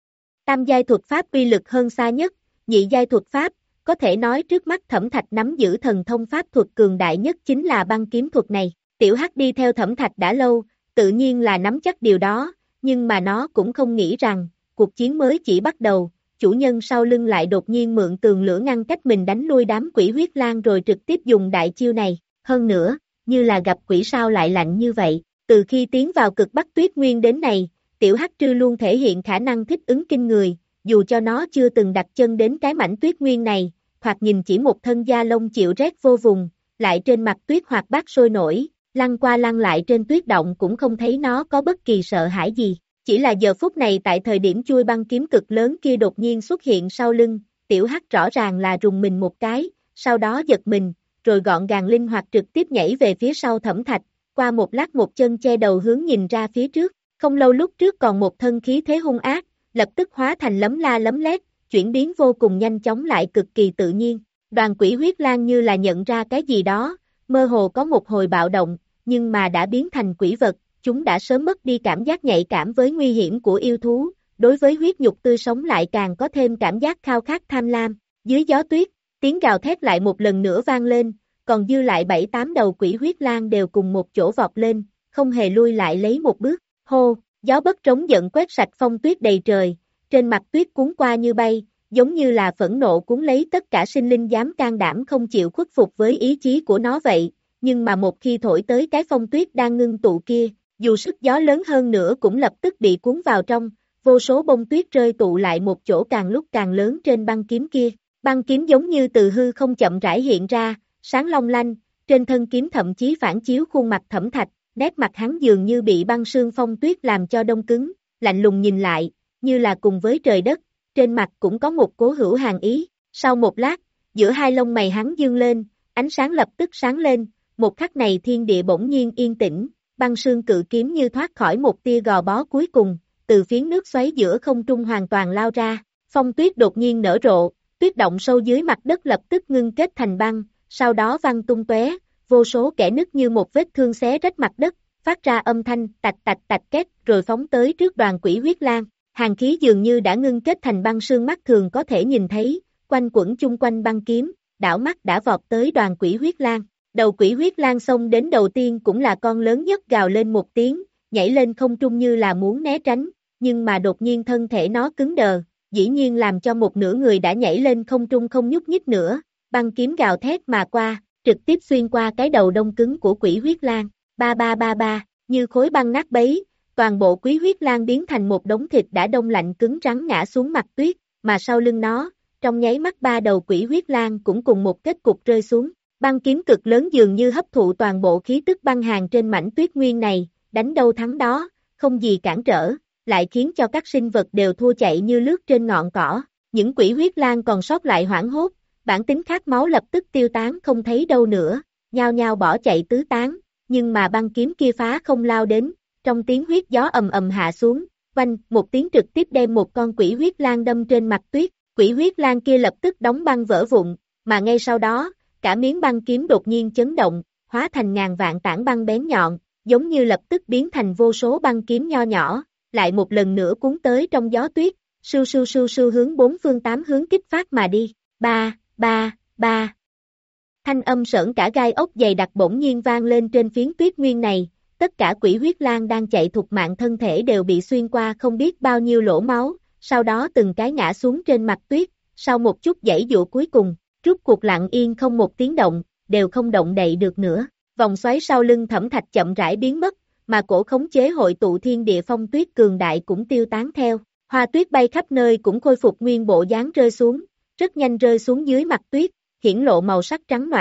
Tam giai thuật pháp uy lực hơn xa nhất, nhị giai thuật pháp, có thể nói trước mắt Thẩm Thạch nắm giữ thần thông pháp thuật cường đại nhất chính là băng kiếm thuật này. Tiểu Hắc đi theo Thẩm Thạch đã lâu, tự nhiên là nắm chắc điều đó, nhưng mà nó cũng không nghĩ rằng, cuộc chiến mới chỉ bắt đầu, chủ nhân sau lưng lại đột nhiên mượn tường lửa ngăn cách mình đánh lui đám quỷ huyết lang rồi trực tiếp dùng đại chiêu này, hơn nữa, như là gặp quỷ sao lại lạnh như vậy. Từ khi tiến vào cực Bắc Tuyết Nguyên đến này, Tiểu Hắc Trư luôn thể hiện khả năng thích ứng kinh người, dù cho nó chưa từng đặt chân đến cái mảnh Tuyết Nguyên này, thoạt nhìn chỉ một thân da lông chịu rét vô vùng, lại trên mặt tuyết hoạt bát sôi nổi, lăn qua lăn lại trên tuyết động cũng không thấy nó có bất kỳ sợ hãi gì. Chỉ là giờ phút này tại thời điểm chui băng kiếm cực lớn kia đột nhiên xuất hiện sau lưng, Tiểu Hắc rõ ràng là rùng mình một cái, sau đó giật mình, rồi gọn gàng linh hoạt trực tiếp nhảy về phía sau Thẩm Thạch, qua một lát một chân che đầu hướng nhìn ra phía trước, không lâu lúc trước còn một thân khí thế hung ác, lập tức hóa thành lấm la lấm lét, chuyển biến vô cùng nhanh chóng lại cực kỳ tự nhiên. Đoàn quỷ huyết lang như là nhận ra cái gì đó, mơ hồ có một hồi bạo động, nhưng mà đã biến thành quỷ vật, chúng đã sớm mất đi cảm giác nhạy cảm với nguy hiểm của yêu thú, đối với huyết nhục tươi sống lại càng có thêm cảm giác khao khát tham lam. Dưới gió tuyết, tiếng gào thét lại một lần nữa vang lên, còn dư lại bảy tám đầu quỷ huyết lang đều cùng một chỗ vọt lên, không hề lui lại lấy một bước. Hô, gió bất trống giận quét sạch phong tuyết đầy trời, trên mặt tuyết cuốn qua như bay, giống như là phẫn nộ cuốn lấy tất cả sinh linh dám can đảm không chịu khuất phục với ý chí của nó vậy, nhưng mà một khi thổi tới cái phong tuyết đang ngưng tụ kia, dù sức gió lớn hơn nữa cũng lập tức bị cuốn vào trong, vô số bông tuyết rơi tụ lại một chỗ càng lúc càng lớn trên băng kiếm kia. Băng kiếm giống như từ hư không chậm rãi hiện ra, sáng long lanh, trên thân kiếm thậm chí phản chiếu khuôn mặt Thẩm Thạch, nét mặt hắn dường như bị băng sương phong tuyết làm cho đông cứng, lạnh lùng nhìn lại, như là cùng với trời đất, trên mặt cũng có một cố hữu hàn ý. Sau một lát, giữa hai lông mày hắn dương lên, ánh sáng lập tức sáng lên, một khắc này thiên địa bỗng nhiên yên tĩnh, băng sương cự kiếm như thoát khỏi một tia gò bó cuối cùng, từ phiến nước xoáy giữa không trung hoàn toàn lao ra, phong tuyết đột nhiên nở rộ, tuyết động sâu dưới mặt đất lập tức ngưng kết thành băng, sau đó văng tung tóe, vô số kẽ nứt như một vết thương xé rách mặt đất, phát ra âm thanh tạch tạch tạch két rồi phóng tới trước đoàn quỷ huyết lang. Hàn khí dường như đã ngưng kết thành băng sương mắt thường có thể nhìn thấy, quanh quẩn chung quanh băng kiếm, đảo mắt đã vọt tới đoàn quỷ huyết lang. Đầu quỷ huyết lang xông đến đầu tiên cũng là con lớn nhất gào lên một tiếng, nhảy lên không trung như là muốn né tránh, nhưng mà đột nhiên thân thể nó cứng đờ, dĩ nhiên làm cho một nửa người đã nhảy lên không trung không nhúc nhích nữa, băng kiếm gào thét mà qua, trực tiếp xuyên qua cái đầu đông cứng của quỷ huyết lang, ba ba ba ba, như khối băng nát bấy, toàn bộ quỷ huyết lang biến thành một đống thịt đã đông lạnh cứng rắn ngã xuống mặt tuyết, mà sau lưng nó, trong nháy mắt ba đầu quỷ huyết lang cũng cùng một kết cục rơi xuống. Băng kiếm cực lớn dường như hấp thụ toàn bộ khí tức băng hàn trên mảnh tuyết nguyên này, đánh đâu thắng đó, không gì cản trở, lại khiến cho các sinh vật đều thua chạy như lướt trên ngọn cỏ. Những quỷ huyết lang còn sót lại hoảng hốt, bản tính khát máu lập tức tiêu tán không thấy đâu nữa, nhao nhao bỏ chạy tứ tán, nhưng mà băng kiếm kia phá không lao đến, trong tiếng huyết gió ầm ầm hạ xuống, vanh, một tiếng trực tiếp đem một con quỷ huyết lang đâm trên mặt tuyết, quỷ huyết lang kia lập tức đóng băng vỡ vụn, mà ngay sau đó, cả miếng băng kiếm đột nhiên chấn động, hóa thành ngàn vạn tảng băng bén nhọn, giống như lập tức biến thành vô số băng kiếm nho nhỏ, lại một lần nữa cuốn tới trong gió tuyết, sưu sưu sưu sưu hướng bốn phương tám hướng kích phát mà đi, ba, ba, ba. Thanh âm sởn cả gai ốc dày đặc bỗng nhiên vang lên trên phiến tuyết nguyên này, tất cả quỷ huyết lang đang chạy thục mạng thân thể đều bị xuyên qua không biết bao nhiêu lỗ máu, sau đó từng cái ngã xuống trên mặt tuyết, sau một chút giãy giụa cuối cùng, rút cuộc lặng yên không một tiếng động, đều không động đậy được nữa. Vòng xoáy sau lưng Thẩm Thạch chậm rãi biến mất, mà cổ khống chế hội tụ thiên địa phong tuyết cường đại cũng tiêu tán theo. Hoa tuyết bay khắp nơi cũng khôi phục nguyên bộ dáng rơi xuống, rất nhanh rơi xuống dưới mặt tuyết, hiển lộ màu sắc trắng noãn,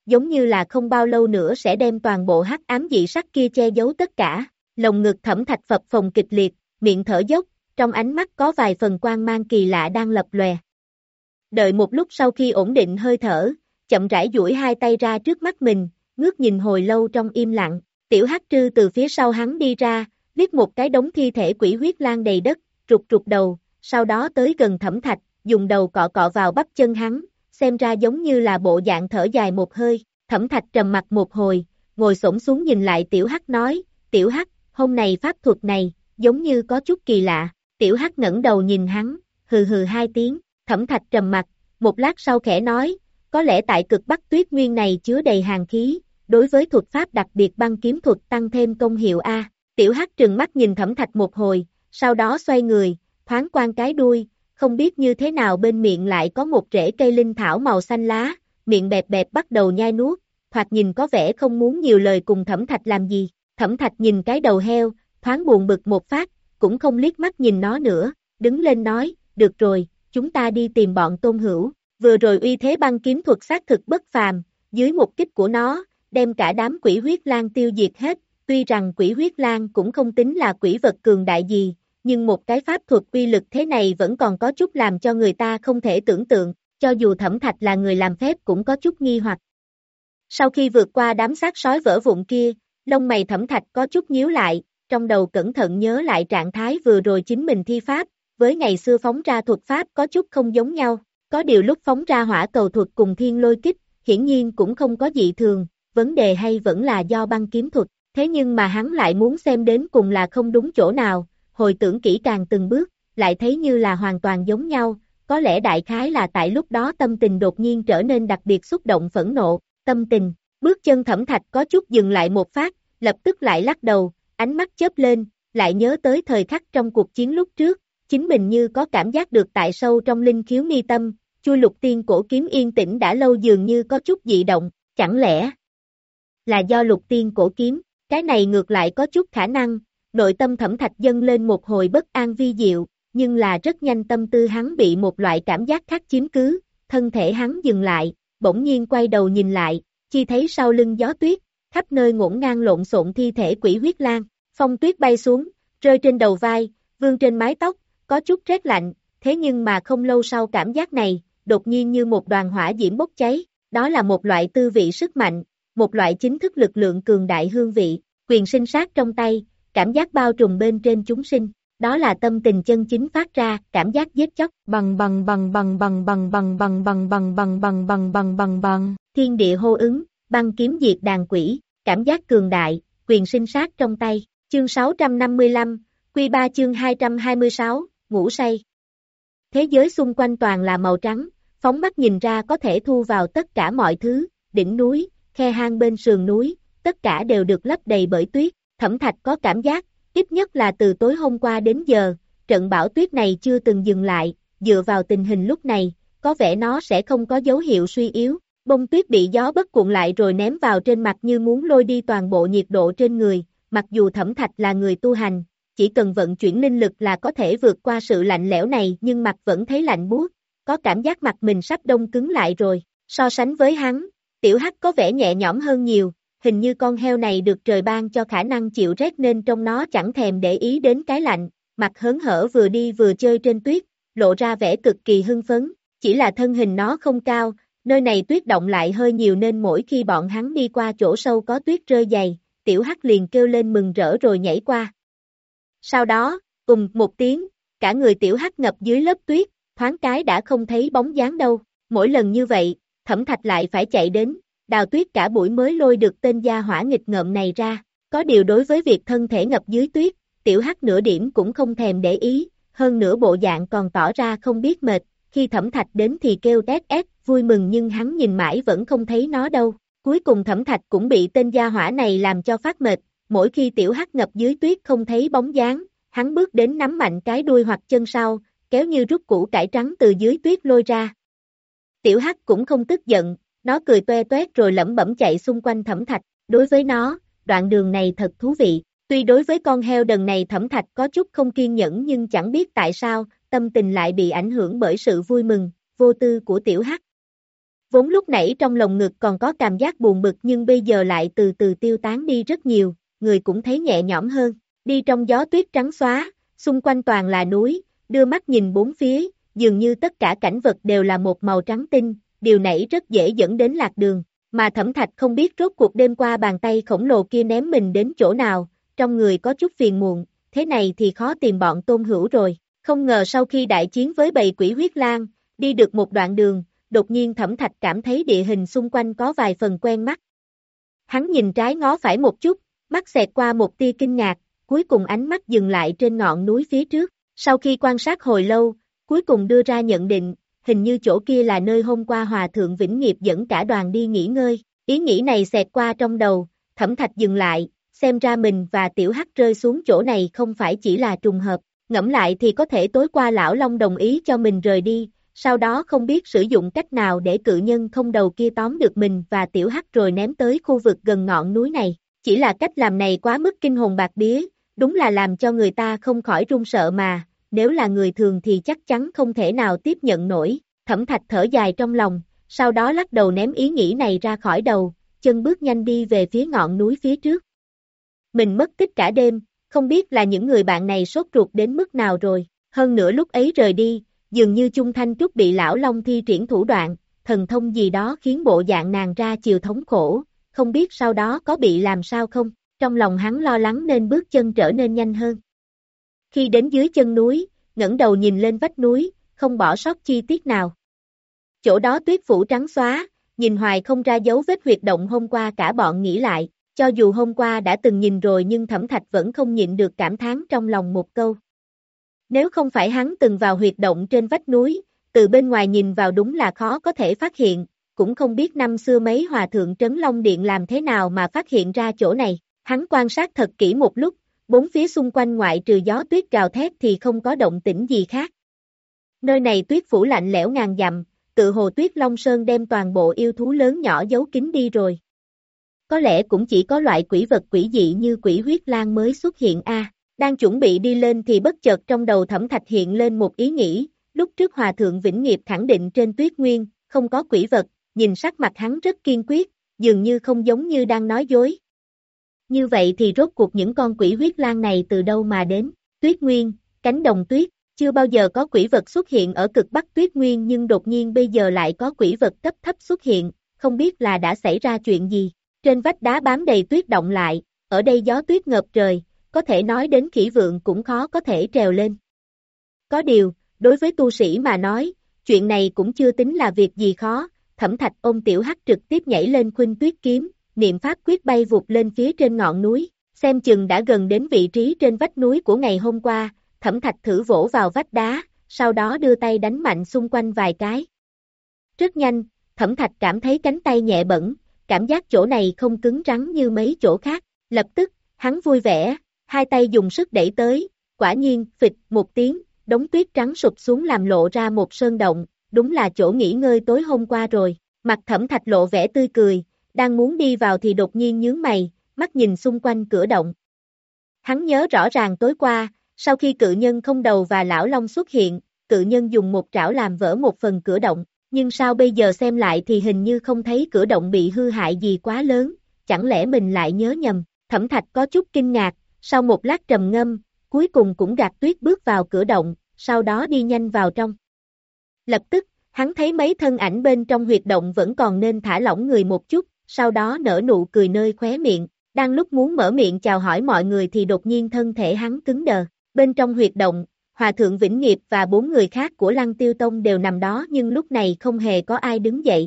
giống như là không bao lâu nữa sẽ đem toàn bộ hắc ám dị sắc kia che giấu tất cả. Lồng ngực Thẩm Thạch phập phồng kịch liệt, miệng thở dốc, trong ánh mắt có vài phần quang mang kỳ lạ đang lập lòe. Đợi một lúc sau khi ổn định hơi thở, chậm rãi duỗi hai tay ra trước mắt mình, ngước nhìn hồi lâu trong im lặng. Tiểu Hắc Trư từ phía sau hắn đi ra, liếc một cái đống thi thể quỷ huyết lan đầy đất, rụt rụt đầu, sau đó tới gần Thẩm Thạch, dùng đầu cọ cọ vào bắp chân hắn, xem ra giống như là bộ dạng thở dài một hơi. Thẩm Thạch trầm mặt một hồi, ngồi xổm xuống nhìn lại Tiểu Hắc nói, Tiểu Hắc, hôm nay pháp thuật này, giống như có chút kỳ lạ. Tiểu Hắc ngẩng đầu nhìn hắn, hừ hừ hai tiếng. Thẩm Thạch trầm mặt, một lát sau khẽ nói, có lẽ tại cực Bắc Tuyết Nguyên này chứa đầy hàn khí, đối với thuật pháp đặc biệt băng kiếm thuật tăng thêm công hiệu A. Tiểu Hắc trừng mắt nhìn Thẩm Thạch một hồi, sau đó xoay người, thoáng quang cái đuôi, không biết như thế nào bên miệng lại có một rễ cây linh thảo màu xanh lá, miệng bẹp bẹp bắt đầu nhai nuốt, thoạt nhìn có vẻ không muốn nhiều lời cùng Thẩm Thạch làm gì. Thẩm Thạch nhìn cái đầu heo, thoáng buồn bực một phát, cũng không liếc mắt nhìn nó nữa, đứng lên nói, được rồi, chúng ta đi tìm bọn Tôn Hữu, vừa rồi uy thế băng kiếm thuật xác thực bất phàm, dưới một kích của nó, đem cả đám quỷ huyết lang tiêu diệt hết, tuy rằng quỷ huyết lang cũng không tính là quỷ vật cường đại gì, nhưng một cái pháp thuật uy lực thế này vẫn còn có chút làm cho người ta không thể tưởng tượng, cho dù Thẩm Thạch là người làm phép cũng có chút nghi hoặc. Sau khi vượt qua đám xác sói vỡ vụn kia, lông mày Thẩm Thạch có chút nhíu lại, trong đầu cẩn thận nhớ lại trạng thái vừa rồi chính mình thi pháp, với ngày xưa phóng ra thuật pháp có chút không giống nhau, có điều lúc phóng ra hỏa cầu thuật cùng thiên lôi kích, hiển nhiên cũng không có dị thường, vấn đề hay vẫn là do băng kiếm thuật, thế nhưng mà hắn lại muốn xem đến cùng là không đúng chỗ nào, hồi tưởng kỹ càng từng bước, lại thấy như là hoàn toàn giống nhau, có lẽ đại khái là tại lúc đó tâm tình đột nhiên trở nên đặc biệt xúc động phẫn nộ, tâm tình, bước chân Thẩm Thạch có chút dừng lại một phát, lập tức lại lắc đầu, ánh mắt chớp lên, lại nhớ tới thời khắc trong cuộc chiến lúc trước, chính mình như có cảm giác được tại sâu trong linh khiếu mi tâm, chui lục tiên cổ kiếm yên tĩnh đã lâu dường như có chút dị động, chẳng lẽ là do lục tiên cổ kiếm, cái này ngược lại có chút khả năng, nội tâm Thẩm Thạch dâng lên một hồi bất an vi diệu, nhưng là rất nhanh tâm tư hắn bị một loại cảm giác khác chiếm cứ, thân thể hắn dừng lại, bỗng nhiên quay đầu nhìn lại, chỉ thấy sau lưng gió tuyết, khắp nơi ngổn ngang lộn xộn thi thể quỷ huyết lang, phong tuyết bay xuống, rơi trên đầu vai, vương trên mái tóc, có chút rét lạnh, thế nhưng mà không lâu sau cảm giác này, đột nhiên như một đoàn hỏa diễm bốc cháy, đó là một loại tư vị sức mạnh, một loại chính thức lực lượng cường đại hương vị, quyền sinh sát trong tay, cảm giác bao trùm bên trên chúng sinh, đó là tâm tình chân chính phát ra, cảm giác giết chóc, bằng bằng bằng bằng bằng bằng bằng bằng bằng bằng bằng bằng bằng bằng bằng bằng, thiên địa hô ứng, băng kiếm diệt đàn quỷ, cảm giác cường đại, quyền sinh sát trong tay, chương sáu trăm năm mươi lăm, Quy ba chương hai trăm hai mươi sáu, ngủ say. Thế giới xung quanh toàn là màu trắng, phóng mắt nhìn ra có thể thu vào tất cả mọi thứ, đỉnh núi, khe hang bên sườn núi, tất cả đều được lấp đầy bởi tuyết, Thẩm Thạch có cảm giác, ít nhất là từ tối hôm qua đến giờ, trận bão tuyết này chưa từng dừng lại, dựa vào tình hình lúc này, có vẻ nó sẽ không có dấu hiệu suy yếu, bông tuyết bị gió bất cuộn lại rồi ném vào trên mặt như muốn lôi đi toàn bộ nhiệt độ trên người, mặc dù Thẩm Thạch là người tu hành, chỉ cần vận chuyển linh lực là có thể vượt qua sự lạnh lẽo này nhưng mặt vẫn thấy lạnh buốt, có cảm giác mặt mình sắp đông cứng lại rồi, so sánh với hắn, Tiểu Hắc có vẻ nhẹ nhõm hơn nhiều, hình như con heo này được trời ban cho khả năng chịu rét nên trong nó chẳng thèm để ý đến cái lạnh, mặt hớn hở vừa đi vừa chơi trên tuyết, lộ ra vẻ cực kỳ hưng phấn, chỉ là thân hình nó không cao, nơi này tuyết động lại hơi nhiều nên mỗi khi bọn hắn đi qua chỗ sâu có tuyết rơi dày, Tiểu Hắc liền kêu lên mừng rỡ rồi nhảy qua. Sau đó, ùm một tiếng, cả người Tiểu Hắc ngập dưới lớp tuyết, thoáng cái đã không thấy bóng dáng đâu, mỗi lần như vậy, Thẩm Thạch lại phải chạy đến, đào tuyết cả buổi mới lôi được tên gia hỏa nghịch ngợm này ra, có điều đối với việc thân thể ngập dưới tuyết, Tiểu Hắc nửa điểm cũng không thèm để ý, hơn nữa bộ dạng còn tỏ ra không biết mệt, khi Thẩm Thạch đến thì kêu tét ét, vui mừng nhưng hắn nhìn mãi vẫn không thấy nó đâu, cuối cùng Thẩm Thạch cũng bị tên gia hỏa này làm cho phát mệt, mỗi khi Tiểu Hắc ngập dưới tuyết không thấy bóng dáng, hắn bước đến nắm mạnh cái đuôi hoặc chân sau, kéo như rút củ cải trắng từ dưới tuyết lôi ra. Tiểu Hắc cũng không tức giận, nó cười toe toét rồi lẩm bẩm chạy xung quanh Thẩm Thạch, đối với nó, đoạn đường này thật thú vị, tuy đối với con heo đần này Thẩm Thạch có chút không kiên nhẫn nhưng chẳng biết tại sao, tâm tình lại bị ảnh hưởng bởi sự vui mừng, vô tư của Tiểu Hắc. Vốn lúc nãy trong lồng ngực còn có cảm giác buồn bực nhưng bây giờ lại từ từ tiêu tán đi rất nhiều, người cũng thấy nhẹ nhõm hơn. Đi trong gió tuyết trắng xóa, xung quanh toàn là núi, đưa mắt nhìn bốn phía, dường như tất cả cảnh vật đều là một màu trắng tinh, điều này rất dễ dẫn đến lạc đường. Mà Thẩm Thạch không biết rốt cuộc đêm qua bàn tay khổng lồ kia ném mình đến chỗ nào, trong người có chút phiền muộn, thế này thì khó tìm bọn Tôn Hữu rồi. Không ngờ sau khi đại chiến với bầy quỷ huyết lang, đi được một đoạn đường, đột nhiên Thẩm Thạch cảm thấy địa hình xung quanh có vài phần quen mắt. Hắn nhìn trái ngó phải một chút, mắt xẹt qua một tia kinh ngạc, cuối cùng ánh mắt dừng lại trên ngọn núi phía trước. Sau khi quan sát hồi lâu, cuối cùng đưa ra nhận định, hình như chỗ kia là nơi hôm qua Hòa Thượng Vĩnh Nghiệp dẫn cả đoàn đi nghỉ ngơi. Ý nghĩ này xẹt qua trong đầu, Thẩm Thạch dừng lại, xem ra mình và Tiểu Hắc rơi xuống chỗ này không phải chỉ là trùng hợp. Ngẫm lại thì có thể tối qua Lão Long đồng ý cho mình rời đi, sau đó không biết sử dụng cách nào để cự nhân không đầu kia tóm được mình và Tiểu Hắc rồi ném tới khu vực gần ngọn núi này. Chỉ là cách làm này quá mức kinh hồn bạt vía, đúng là làm cho người ta không khỏi run sợ mà, nếu là người thường thì chắc chắn không thể nào tiếp nhận nổi. Thẩm Thạch thở dài trong lòng, sau đó lắc đầu ném ý nghĩ này ra khỏi đầu, chân bước nhanh đi về phía ngọn núi phía trước. Mình mất tích cả đêm, không biết là những người bạn này sốt ruột đến mức nào rồi, hơn nữa lúc ấy rời đi, dường như Chung Thanh Trúc bị Lão Long thi triển thủ đoạn, thần thông gì đó khiến bộ dạng nàng ra chiều thống khổ, không biết sau đó có bị làm sao không, trong lòng hắn lo lắng nên bước chân trở nên nhanh hơn. Khi đến dưới chân núi, ngẩng đầu nhìn lên vách núi, không bỏ sót chi tiết nào. Chỗ đó tuyết phủ trắng xóa, nhìn hoài không ra dấu vết huyệt động hôm qua cả bọn nghĩ lại, cho dù hôm qua đã từng nhìn rồi nhưng Thẩm Thạch vẫn không nhịn được cảm thán trong lòng một câu. Nếu không phải hắn từng vào huyệt động trên vách núi, từ bên ngoài nhìn vào đúng là khó có thể phát hiện, cũng không biết năm xưa mấy hòa thượng Trấn Long Điện làm thế nào mà phát hiện ra chỗ này. Hắn quan sát thật kỹ một lúc, bốn phía xung quanh ngoại trừ gió tuyết gào thét thì không có động tĩnh gì khác. Nơi này tuyết phủ lạnh lẽo ngàn dặm, tự hồ Tuyết Long Sơn đem toàn bộ yêu thú lớn nhỏ giấu kín đi rồi. Có lẽ cũng chỉ có loại quỷ vật quỷ dị như quỷ huyết lang mới xuất hiện a. À, đang chuẩn bị đi lên thì bất chợt trong đầu Thẩm Thạch hiện lên một ý nghĩ, lúc trước Hòa Thượng Vĩnh Nghiệp khẳng định trên Tuyết Nguyên, không có quỷ vật, nhìn sắc mặt hắn rất kiên quyết, dường như không giống như đang nói dối. Như vậy thì rốt cuộc những con quỷ huyết lang này từ đâu mà đến? Tuyết Nguyên, cánh đồng tuyết, chưa bao giờ có quỷ vật xuất hiện ở cực Bắc Tuyết Nguyên nhưng đột nhiên bây giờ lại có quỷ vật cấp thấp xuất hiện, không biết là đã xảy ra chuyện gì. Trên vách đá bám đầy tuyết động lại, ở đây gió tuyết ngập trời, có thể nói đến khỉ vượng cũng khó có thể trèo lên. Có điều, đối với tu sĩ mà nói, chuyện này cũng chưa tính là việc gì khó, Thẩm Thạch ôm Tiểu Hắc trực tiếp nhảy lên khuynh tuyết kiếm, niệm pháp quyết bay vụt lên phía trên ngọn núi, xem chừng đã gần đến vị trí trên vách núi của ngày hôm qua, Thẩm Thạch thử vỗ vào vách đá, sau đó đưa tay đánh mạnh xung quanh vài cái. Rất nhanh, Thẩm Thạch cảm thấy cánh tay nhẹ bẩn, cảm giác chỗ này không cứng rắn như mấy chỗ khác, lập tức, hắn vui vẻ, hai tay dùng sức đẩy tới, quả nhiên, phịch một tiếng, đống tuyết trắng sụp xuống làm lộ ra một sơn động, đúng là chỗ nghỉ ngơi tối hôm qua rồi, mặt Thẩm Thạch lộ vẻ tươi cười, đang muốn đi vào thì đột nhiên nhướng mày, mắt nhìn xung quanh cửa động. Hắn nhớ rõ ràng tối qua, sau khi cự nhân không đầu và lão long xuất hiện, cự nhân dùng một trảo làm vỡ một phần cửa động, nhưng sao bây giờ xem lại thì hình như không thấy cửa động bị hư hại gì quá lớn, chẳng lẽ mình lại nhớ nhầm. Thẩm Thạch có chút kinh ngạc, sau một lát trầm ngâm, cuối cùng cũng gạt tuyết bước vào cửa động, sau đó đi nhanh vào trong. Lập tức, hắn thấy mấy thân ảnh bên trong huyệt động vẫn còn nên thả lỏng người một chút, sau đó nở nụ cười nơi khóe miệng, đang lúc muốn mở miệng chào hỏi mọi người thì đột nhiên thân thể hắn cứng đờ. Bên trong huyệt động, Hòa Thượng Vĩnh Nghiệp và bốn người khác của Lăng Tiêu Tông đều nằm đó nhưng lúc này không hề có ai đứng dậy.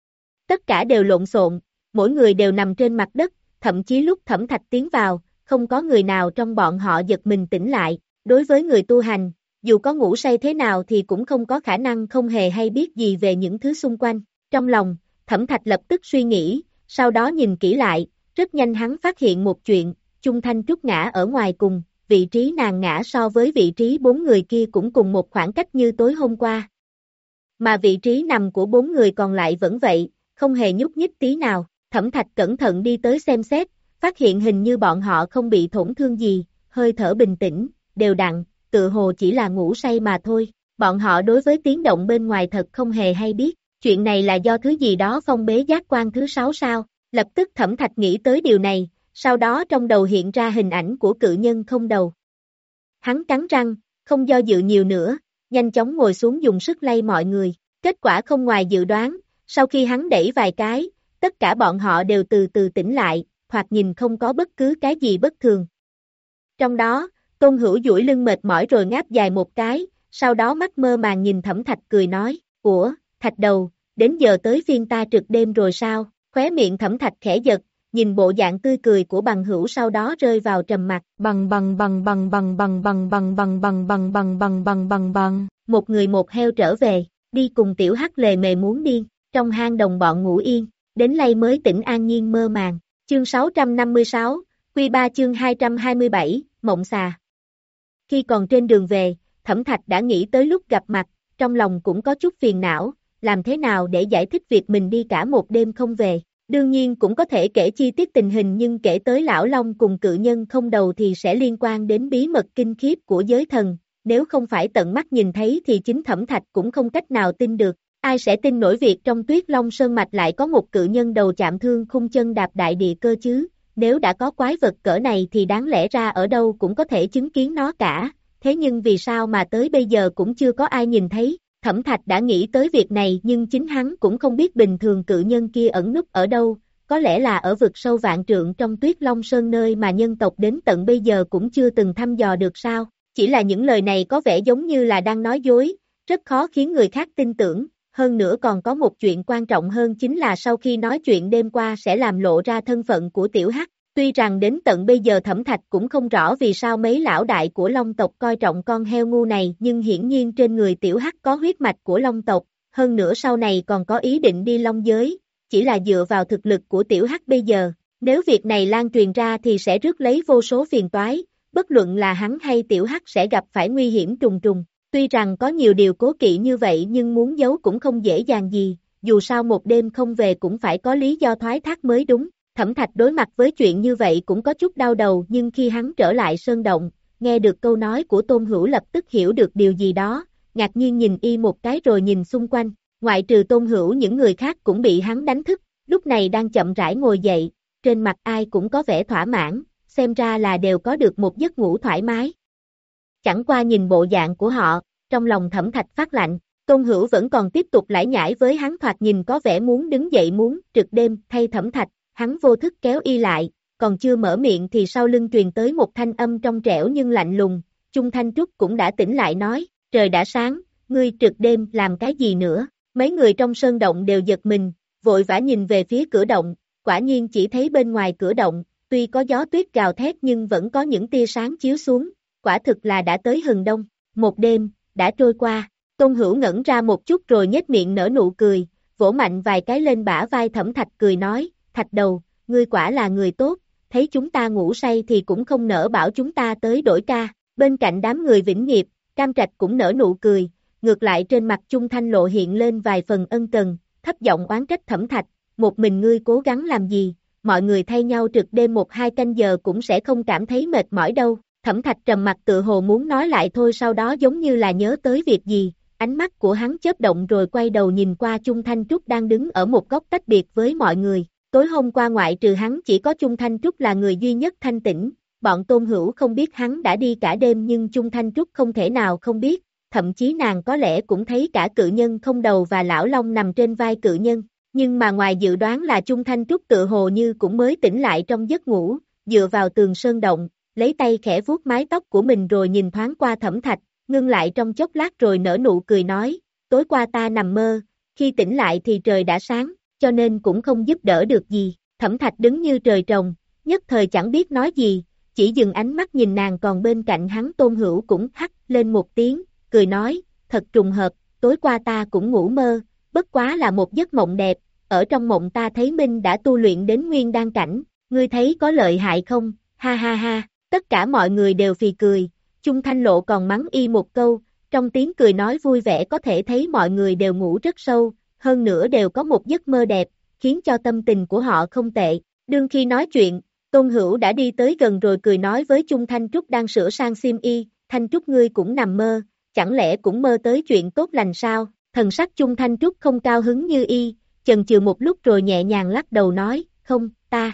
Tất cả đều lộn xộn, mỗi người đều nằm trên mặt đất, thậm chí lúc Thẩm Thạch tiến vào, không có người nào trong bọn họ giật mình tỉnh lại. Đối với người tu hành, dù có ngủ say thế nào thì cũng không có khả năng không hề hay biết gì về những thứ xung quanh. Trong lòng, Thẩm Thạch lập tức suy nghĩ, sau đó nhìn kỹ lại, rất nhanh hắn phát hiện một chuyện, Chung Thanh Trúc ngã ở ngoài cùng, vị trí nàng ngã so với vị trí bốn người kia cũng cùng một khoảng cách như tối hôm qua. Mà vị trí nằm của bốn người còn lại vẫn vậy, không hề nhúc nhích tí nào. Thẩm Thạch cẩn thận đi tới xem xét, phát hiện hình như bọn họ không bị tổn thương gì, hơi thở bình tĩnh, đều đặn, tự hồ chỉ là ngủ say mà thôi. Bọn họ đối với tiếng động bên ngoài thật không hề hay biết. chuyện này là do thứ gì đó phong bế giác quan thứ sáu sao, lập tức Thẩm Thạch nghĩ tới điều này, sau đó trong đầu hiện ra hình ảnh của cự nhân không đầu. Hắn cắn răng, không do dự nhiều nữa, nhanh chóng ngồi xuống dùng sức lay mọi người, kết quả không ngoài dự đoán, sau khi hắn đẩy vài cái, tất cả bọn họ đều từ từ tỉnh lại, thoạt nhìn không có bất cứ cái gì bất thường. Trong đó, Tôn Hữu duỗi lưng mệt mỏi rồi ngáp dài một cái, sau đó mắt mơ màng nhìn Thẩm Thạch cười nói, ủa, Thạch đầu, đến giờ tới phiên ta trực đêm rồi sao, khóe miệng Thẩm Thạch khẽ giật, nhìn bộ dạng tươi cười của bằng hữu sau đó rơi vào trầm mặc, bằng bằng bằng bằng bằng bằng bằng bằng bằng bằng bằng bằng bằng bằng bằng bằng, một người một heo trở về, đi cùng tiểu hắc lề mề muốn điên, trong hang đồng bọn ngủ yên, đến lay mới tỉnh an nhiên mơ màng, chương sáu trăm năm mươi sáu, Quy ba chương hai trăm hai mươi bảy, Mộng xà. Khi còn trên đường về, Thẩm Thạch đã nghĩ tới lúc gặp mặt, trong lòng cũng có chút phiền não, làm thế nào để giải thích việc mình đi cả một đêm không về. Đương nhiên cũng có thể kể chi tiết tình hình nhưng kể tới Lão Long cùng cự nhân không đầu thì sẽ liên quan đến bí mật kinh khiếp của giới thần, nếu không phải tận mắt nhìn thấy thì chính Thẩm Thạch cũng không cách nào tin được. Ai sẽ tin nổi việc trong Tuyết Long Sơn Mạch lại có một cự nhân đầu chạm thương khung chân đạp đại địa cơ chứ, nếu đã có quái vật cỡ này thì đáng lẽ ra ở đâu cũng có thể chứng kiến nó cả, thế nhưng vì sao mà tới bây giờ cũng chưa có ai nhìn thấy. Thẩm Thạch đã nghĩ tới việc này nhưng chính hắn cũng không biết bình thường cự nhân kia ẩn núp ở đâu, có lẽ là ở vực sâu vạn trượng trong Tuyết Long Sơn nơi mà nhân tộc đến tận bây giờ cũng chưa từng thăm dò được sao, chỉ là những lời này có vẻ giống như là đang nói dối, rất khó khiến người khác tin tưởng, hơn nữa còn có một chuyện quan trọng hơn chính là sau khi nói chuyện đêm qua sẽ làm lộ ra thân phận của tiểu hắc. Tuy rằng đến tận bây giờ Thẩm Thạch cũng không rõ vì sao mấy lão đại của Long tộc coi trọng con heo ngu này nhưng hiển nhiên trên người tiểu hắc có huyết mạch của Long tộc, hơn nữa sau này còn có ý định đi Long giới, chỉ là dựa vào thực lực của tiểu hắc bây giờ, nếu việc này lan truyền ra thì sẽ rước lấy vô số phiền toái, bất luận là hắn hay tiểu hắc sẽ gặp phải nguy hiểm trùng trùng. Tuy rằng có nhiều điều cố kỵ như vậy nhưng muốn giấu cũng không dễ dàng gì, dù sao một đêm không về cũng phải có lý do thoái thác mới đúng. Thẩm Thạch đối mặt với chuyện như vậy cũng có chút đau đầu nhưng khi hắn trở lại sơn động, nghe được câu nói của Tôn Hữu lập tức hiểu được điều gì đó, ngạc nhiên nhìn y một cái rồi nhìn xung quanh, ngoại trừ Tôn Hữu những người khác cũng bị hắn đánh thức, lúc này đang chậm rãi ngồi dậy, trên mặt ai cũng có vẻ thỏa mãn, xem ra là đều có được một giấc ngủ thoải mái. Chẳng qua nhìn bộ dạng của họ, trong lòng Thẩm Thạch phát lạnh, Tôn Hữu vẫn còn tiếp tục lải nhải với hắn thoạt nhìn có vẻ muốn đứng dậy muốn trực đêm thay Thẩm Thạch. Hắn vô thức kéo y lại, còn chưa mở miệng thì sau lưng truyền tới một thanh âm trong trẻo nhưng lạnh lùng, Chung Thanh Trúc cũng đã tỉnh lại nói, trời đã sáng, ngươi trực đêm làm cái gì nữa, mấy người trong sơn động đều giật mình, vội vã nhìn về phía cửa động, quả nhiên chỉ thấy bên ngoài cửa động, tuy có gió tuyết gào thét nhưng vẫn có những tia sáng chiếu xuống, quả thực là đã tới hừng đông, một đêm, đã trôi qua, Tôn Hữu ngẩn ra một chút rồi nhếch miệng nở nụ cười, vỗ mạnh vài cái lên bả vai Thẩm Thạch cười nói, Thạch đầu, ngươi quả là người tốt, thấy chúng ta ngủ say thì cũng không nỡ bảo chúng ta tới đổi ca, bên cạnh đám người vĩnh nghiệp, Cam Trạch cũng nở nụ cười, ngược lại trên mặt Chung Thanh Lộ hiện lên vài phần ân cần, thấp giọng oán trách Thẩm Thạch, một mình ngươi cố gắng làm gì, mọi người thay nhau trực đêm một hai canh giờ cũng sẽ không cảm thấy mệt mỏi đâu, Thẩm Thạch trầm mặt tự hồ muốn nói lại thôi sau đó giống như là nhớ tới việc gì, ánh mắt của hắn chớp động rồi quay đầu nhìn qua Chung Thanh Trúc đang đứng ở một góc tách biệt với mọi người. Tối hôm qua ngoại trừ hắn chỉ có Chung Thanh Trúc là người duy nhất thanh tĩnh, bọn Tôn Hữu không biết hắn đã đi cả đêm nhưng Chung Thanh Trúc không thể nào không biết, thậm chí nàng có lẽ cũng thấy cả cự nhân không đầu và lão long nằm trên vai cự nhân, nhưng mà ngoài dự đoán là Chung Thanh Trúc tự hồ như cũng mới tỉnh lại trong giấc ngủ, dựa vào tường sơn động, lấy tay khẽ vuốt mái tóc của mình rồi nhìn thoáng qua Thẩm Thạch, ngưng lại trong chốc lát rồi nở nụ cười nói, tối qua ta nằm mơ, khi tỉnh lại thì trời đã sáng, cho nên cũng không giúp đỡ được gì, Thẩm Thạch đứng như trời trồng, nhất thời chẳng biết nói gì, chỉ dừng ánh mắt nhìn nàng còn bên cạnh hắn Tôn Hữu cũng hắt lên một tiếng, cười nói, thật trùng hợp, tối qua ta cũng ngủ mơ, bất quá là một giấc mộng đẹp, ở trong mộng ta thấy Minh đã tu luyện đến nguyên đan cảnh, ngươi thấy có lợi hại không, ha ha ha, tất cả mọi người đều phì cười, Chung Thanh Lộ còn mắng y một câu, trong tiếng cười nói vui vẻ có thể thấy mọi người đều ngủ rất sâu, hơn nữa đều có một giấc mơ đẹp, khiến cho tâm tình của họ không tệ. Đương khi nói chuyện, Tôn Hữu đã đi tới gần rồi cười nói với Chung Thanh Trúc đang sửa sang xiêm y, Thanh Trúc ngươi cũng nằm mơ, chẳng lẽ cũng mơ tới chuyện tốt lành sao, Thần sắc Chung Thanh Trúc không cao hứng như y, chần chừ một lúc rồi nhẹ nhàng lắc đầu nói, không, ta,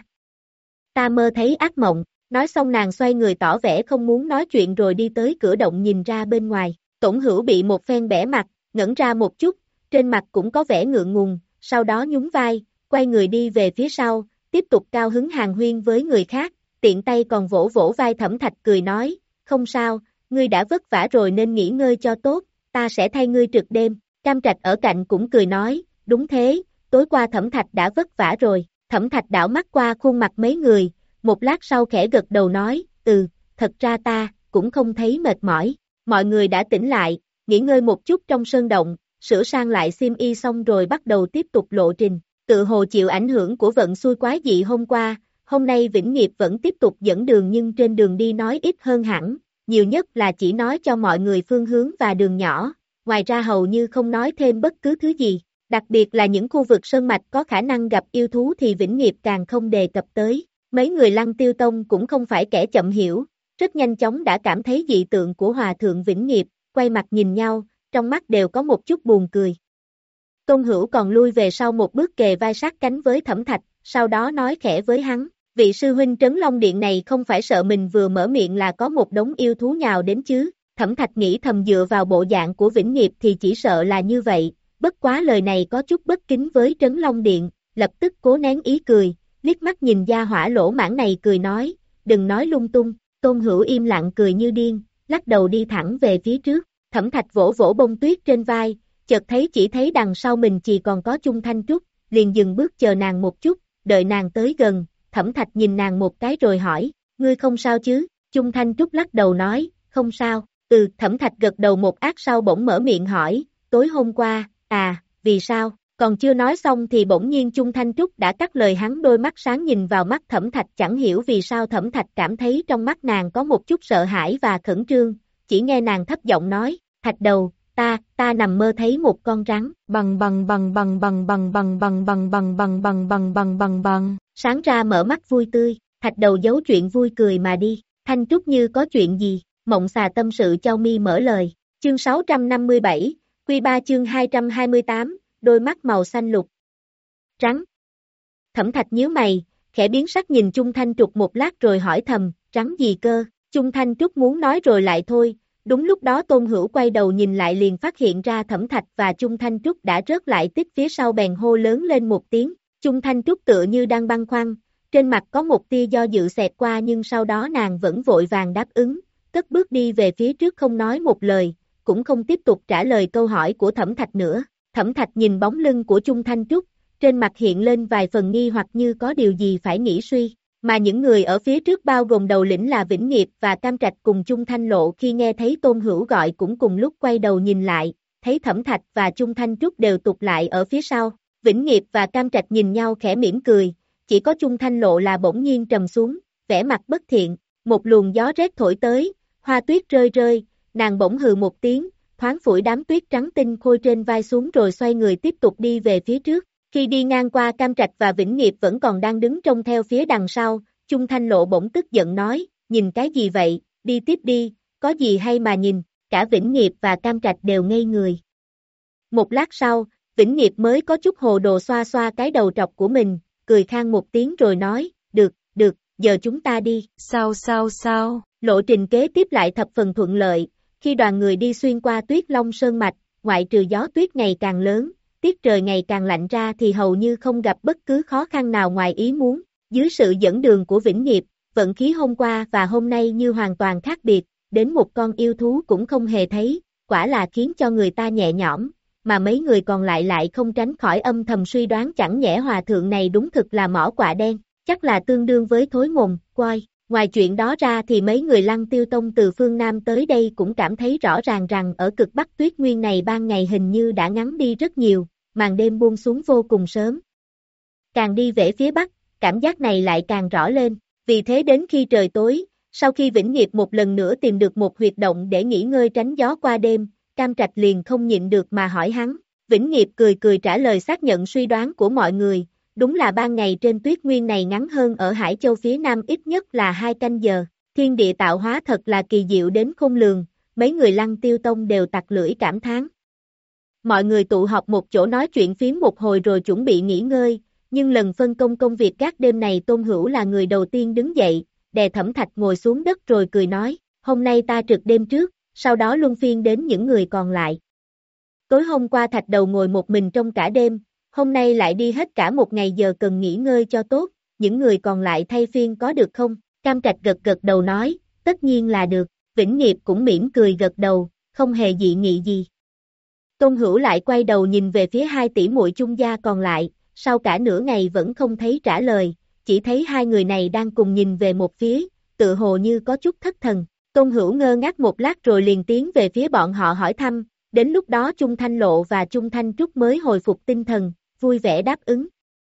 ta mơ thấy ác mộng, nói xong nàng xoay người tỏ vẻ không muốn nói chuyện rồi đi tới cửa động nhìn ra bên ngoài, Tổn Hữu bị một phen bẻ mặt, ngẩn ra một chút, trên mặt cũng có vẻ ngượng ngùng, sau đó nhún vai, quay người đi về phía sau, tiếp tục cao hứng hàn huyên với người khác, tiện tay còn vỗ vỗ vai Thẩm Thạch cười nói, không sao, ngươi đã vất vả rồi nên nghỉ ngơi cho tốt, ta sẽ thay ngươi trực đêm, Cam Trạch ở cạnh cũng cười nói, đúng thế, tối qua Thẩm Thạch đã vất vả rồi, Thẩm Thạch đảo mắt qua khuôn mặt mấy người, một lát sau khẽ gật đầu nói, ừ, thật ra ta, cũng không thấy mệt mỏi, mọi người đã tỉnh lại, nghỉ ngơi một chút trong sơn động, sửa sang lại xiêm y xong rồi bắt đầu tiếp tục lộ trình, tự hồ chịu ảnh hưởng của vận xui quái dị hôm qua, hôm nay Vĩnh Nghiệp vẫn tiếp tục dẫn đường nhưng trên đường đi nói ít hơn hẳn, nhiều nhất là chỉ nói cho mọi người phương hướng và đường nhỏ, ngoài ra hầu như không nói thêm bất cứ thứ gì, đặc biệt là những khu vực sơn mạch có khả năng gặp yêu thú thì Vĩnh Nghiệp càng không đề cập tới, mấy người Lăng Tiêu Tông cũng không phải kẻ chậm hiểu, rất nhanh chóng đã cảm thấy dị tượng của Hòa Thượng Vĩnh Nghiệp, quay mặt nhìn nhau, trong mắt đều có một chút buồn cười. Tôn Hữu còn lui về sau một bước kề vai sát cánh với Thẩm Thạch, sau đó nói khẽ với hắn, vị sư huynh Trấn Long Điện này không phải sợ mình vừa mở miệng là có một đống yêu thú nhào đến chứ, Thẩm Thạch nghĩ thầm dựa vào bộ dạng của Vĩnh Nghiệp thì chỉ sợ là như vậy, bất quá lời này có chút bất kính với Trấn Long Điện, lập tức cố nén ý cười, liếc mắt nhìn gia hỏa lỗ mãng này cười nói, đừng nói lung tung, Tôn Hữu im lặng cười như điên, lắc đầu đi thẳng về phía trước, Thẩm Thạch vỗ vỗ bông tuyết trên vai, chợt thấy chỉ thấy đằng sau mình chỉ còn có Chung Thanh Trúc, liền dừng bước chờ nàng một chút, đợi nàng tới gần, Thẩm Thạch nhìn nàng một cái rồi hỏi, ngươi không sao chứ, Chung Thanh Trúc lắc đầu nói, không sao, ừ, Thẩm Thạch gật đầu một át sau bỗng mở miệng hỏi, tối hôm qua, à, vì sao, còn chưa nói xong thì bỗng nhiên Chung Thanh Trúc đã cắt lời hắn, đôi mắt sáng nhìn vào mắt Thẩm Thạch, chẳng hiểu vì sao Thẩm Thạch cảm thấy trong mắt nàng có một chút sợ hãi và khẩn trương, chỉ nghe nàng thấp giọng nói, Thạch đầu, ta, ta nằm mơ thấy một con rắn, bằng bằng bằng bằng bằng bằng bằng bằng bằng bằng bằng bằng bằng bằng bằng bằng, sáng ra mở mắt vui tươi, Thạch đầu giấu chuyện vui cười mà đi, Thanh Trúc như có chuyện gì, Mộng Xà tâm sự Châu Mi mở lời, chương sáu trăm năm mươi bảy, Quy ba chương hai trăm hai mươi tám, đôi mắt màu xanh lục. Rắn. Thẩm Thạch nhíu mày, khẽ biến sắc nhìn Chung Thanh Trúc một lát rồi hỏi thầm, rắn gì cơ, Chung Thanh Trúc muốn nói rồi lại thôi. Đúng lúc đó Tôn Hữu quay đầu nhìn lại liền phát hiện ra Thẩm Thạch và Chung Thanh Trúc đã rớt lại tích phía sau bèn hô lớn lên một tiếng, Chung Thanh Trúc tựa như đang băn khoăn, trên mặt có một tia do dự xẹt qua nhưng sau đó nàng vẫn vội vàng đáp ứng, cất bước đi về phía trước không nói một lời, cũng không tiếp tục trả lời câu hỏi của Thẩm Thạch nữa, Thẩm Thạch nhìn bóng lưng của Chung Thanh Trúc, trên mặt hiện lên vài phần nghi hoặc như có điều gì phải nghĩ suy. Mà những người ở phía trước bao gồm đầu lĩnh là Vĩnh Nghiệp và Cam Trạch cùng Chung Thanh Lộ khi nghe thấy Tôn Hữu gọi cũng cùng lúc quay đầu nhìn lại, thấy Thẩm Thạch và Chung Thanh Trúc đều tụt lại ở phía sau, Vĩnh Nghiệp và Cam Trạch nhìn nhau khẽ mỉm cười, chỉ có Chung Thanh Lộ là bỗng nhiên trầm xuống, vẻ mặt bất thiện, một luồng gió rét thổi tới, hoa tuyết rơi rơi, nàng bỗng hừ một tiếng, thoáng phủi đám tuyết trắng tinh khôi trên vai xuống rồi xoay người tiếp tục đi về phía trước. Khi đi ngang qua Cam Trạch và Vĩnh Nghiệp vẫn còn đang đứng trông theo phía đằng sau, Chung Thanh Lộ bỗng tức giận nói, nhìn cái gì vậy, đi tiếp đi, có gì hay mà nhìn, cả Vĩnh Nghiệp và Cam Trạch đều ngây người. Một lát sau, Vĩnh Nghiệp mới có chút hồ đồ xoa xoa cái đầu trọc của mình, cười khang một tiếng rồi nói, được, được, giờ chúng ta đi. Sao sao sao, lộ trình kế tiếp lại thập phần thuận lợi, khi đoàn người đi xuyên qua Tuyết Long Sơn Mạch, ngoại trừ gió tuyết ngày càng lớn, tiết trời ngày càng lạnh ra thì hầu như không gặp bất cứ khó khăn nào ngoài ý muốn, dưới sự dẫn đường của Vĩnh Nghiệp, vận khí hôm qua và hôm nay như hoàn toàn khác biệt, đến một con yêu thú cũng không hề thấy, quả là khiến cho người ta nhẹ nhõm, mà mấy người còn lại lại không tránh khỏi âm thầm suy đoán chẳng nhẽ hòa thượng này đúng thực là mỏ quạ đen, chắc là tương đương với thối mồm, quoi. Ngoài chuyện đó ra thì mấy người Lăng Tiêu Tông từ phương Nam tới đây cũng cảm thấy rõ ràng rằng ở cực Bắc Tuyết Nguyên này ban ngày hình như đã ngắn đi rất nhiều, màn đêm buông xuống vô cùng sớm. Càng đi về phía Bắc, cảm giác này lại càng rõ lên, vì thế đến khi trời tối, sau khi Vĩnh Nghiệp một lần nữa tìm được một huyệt động để nghỉ ngơi tránh gió qua đêm, Cam Trạch liền không nhịn được mà hỏi hắn, Vĩnh Nghiệp cười cười trả lời xác nhận suy đoán của mọi người, đúng là ban ngày trên Tuyết Nguyên này ngắn hơn ở Hải Châu phía Nam ít nhất là hai canh giờ, thiên địa tạo hóa thật là kỳ diệu đến khôn lường, mấy người Lăng Tiêu Tông đều tặc lưỡi cảm thán. Mọi người tụ họp một chỗ nói chuyện phiếm một hồi rồi chuẩn bị nghỉ ngơi, nhưng lần phân công công việc các đêm này Tôn Hữu là người đầu tiên đứng dậy, đè Thẩm Thạch ngồi xuống đất rồi cười nói, hôm nay ta trực đêm trước, sau đó luân phiên đến những người còn lại. Tối hôm qua Thạch Đầu ngồi một mình trong cả đêm, hôm nay lại đi hết cả một ngày giờ cần nghỉ ngơi cho tốt, những người còn lại thay phiên có được không? Cam Trạch gật gật đầu nói, tất nhiên là được, Vĩnh Nghiệp cũng mỉm cười gật đầu, không hề dị nghị gì. Tôn Hữu lại quay đầu nhìn về phía hai tỷ muội Chung gia còn lại, sau cả nửa ngày vẫn không thấy trả lời, chỉ thấy hai người này đang cùng nhìn về một phía, tự hồ như có chút thất thần. Tôn Hữu ngơ ngác một lát rồi liền tiến về phía bọn họ hỏi thăm, đến lúc đó Chung Thanh Lộ và Chung Thanh Trúc mới hồi phục tinh thần, vui vẻ đáp ứng.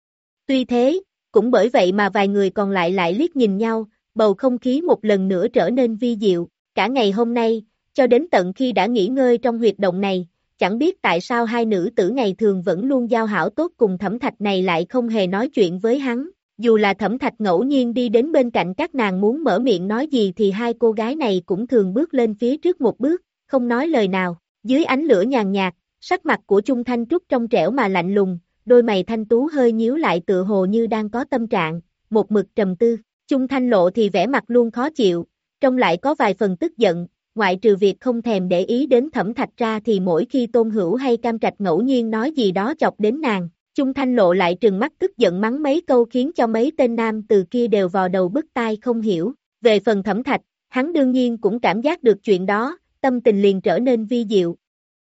Tuy thế, cũng bởi vậy mà vài người còn lại lại liếc nhìn nhau, bầu không khí một lần nữa trở nên vi diệu, cả ngày hôm nay, cho đến tận khi đã nghỉ ngơi trong huyệt động này, chẳng biết tại sao hai nữ tử ngày thường vẫn luôn giao hảo tốt cùng Thẩm Thạch này lại không hề nói chuyện với hắn, dù là Thẩm Thạch ngẫu nhiên đi đến bên cạnh các nàng muốn mở miệng nói gì thì hai cô gái này cũng thường bước lên phía trước một bước, không nói lời nào, dưới ánh lửa nhàn nhạt, sắc mặt của Chung Thanh Trúc trong trẻo mà lạnh lùng, đôi mày thanh tú hơi nhíu lại tựa hồ như đang có tâm trạng, một mực trầm tư, Chung Thanh Lộ thì vẻ mặt luôn khó chịu, trong lại có vài phần tức giận, ngoại trừ việc không thèm để ý đến Thẩm Thạch ra thì mỗi khi Tôn Hữu hay Cam Trạch ngẫu nhiên nói gì đó chọc đến nàng, Chung Thanh Lộ lại trừng mắt tức giận mắng mấy câu khiến cho mấy tên nam từ kia đều vò đầu bứt tai không hiểu, về phần Thẩm Thạch, hắn đương nhiên cũng cảm giác được chuyện đó, tâm tình liền trở nên vi diệu.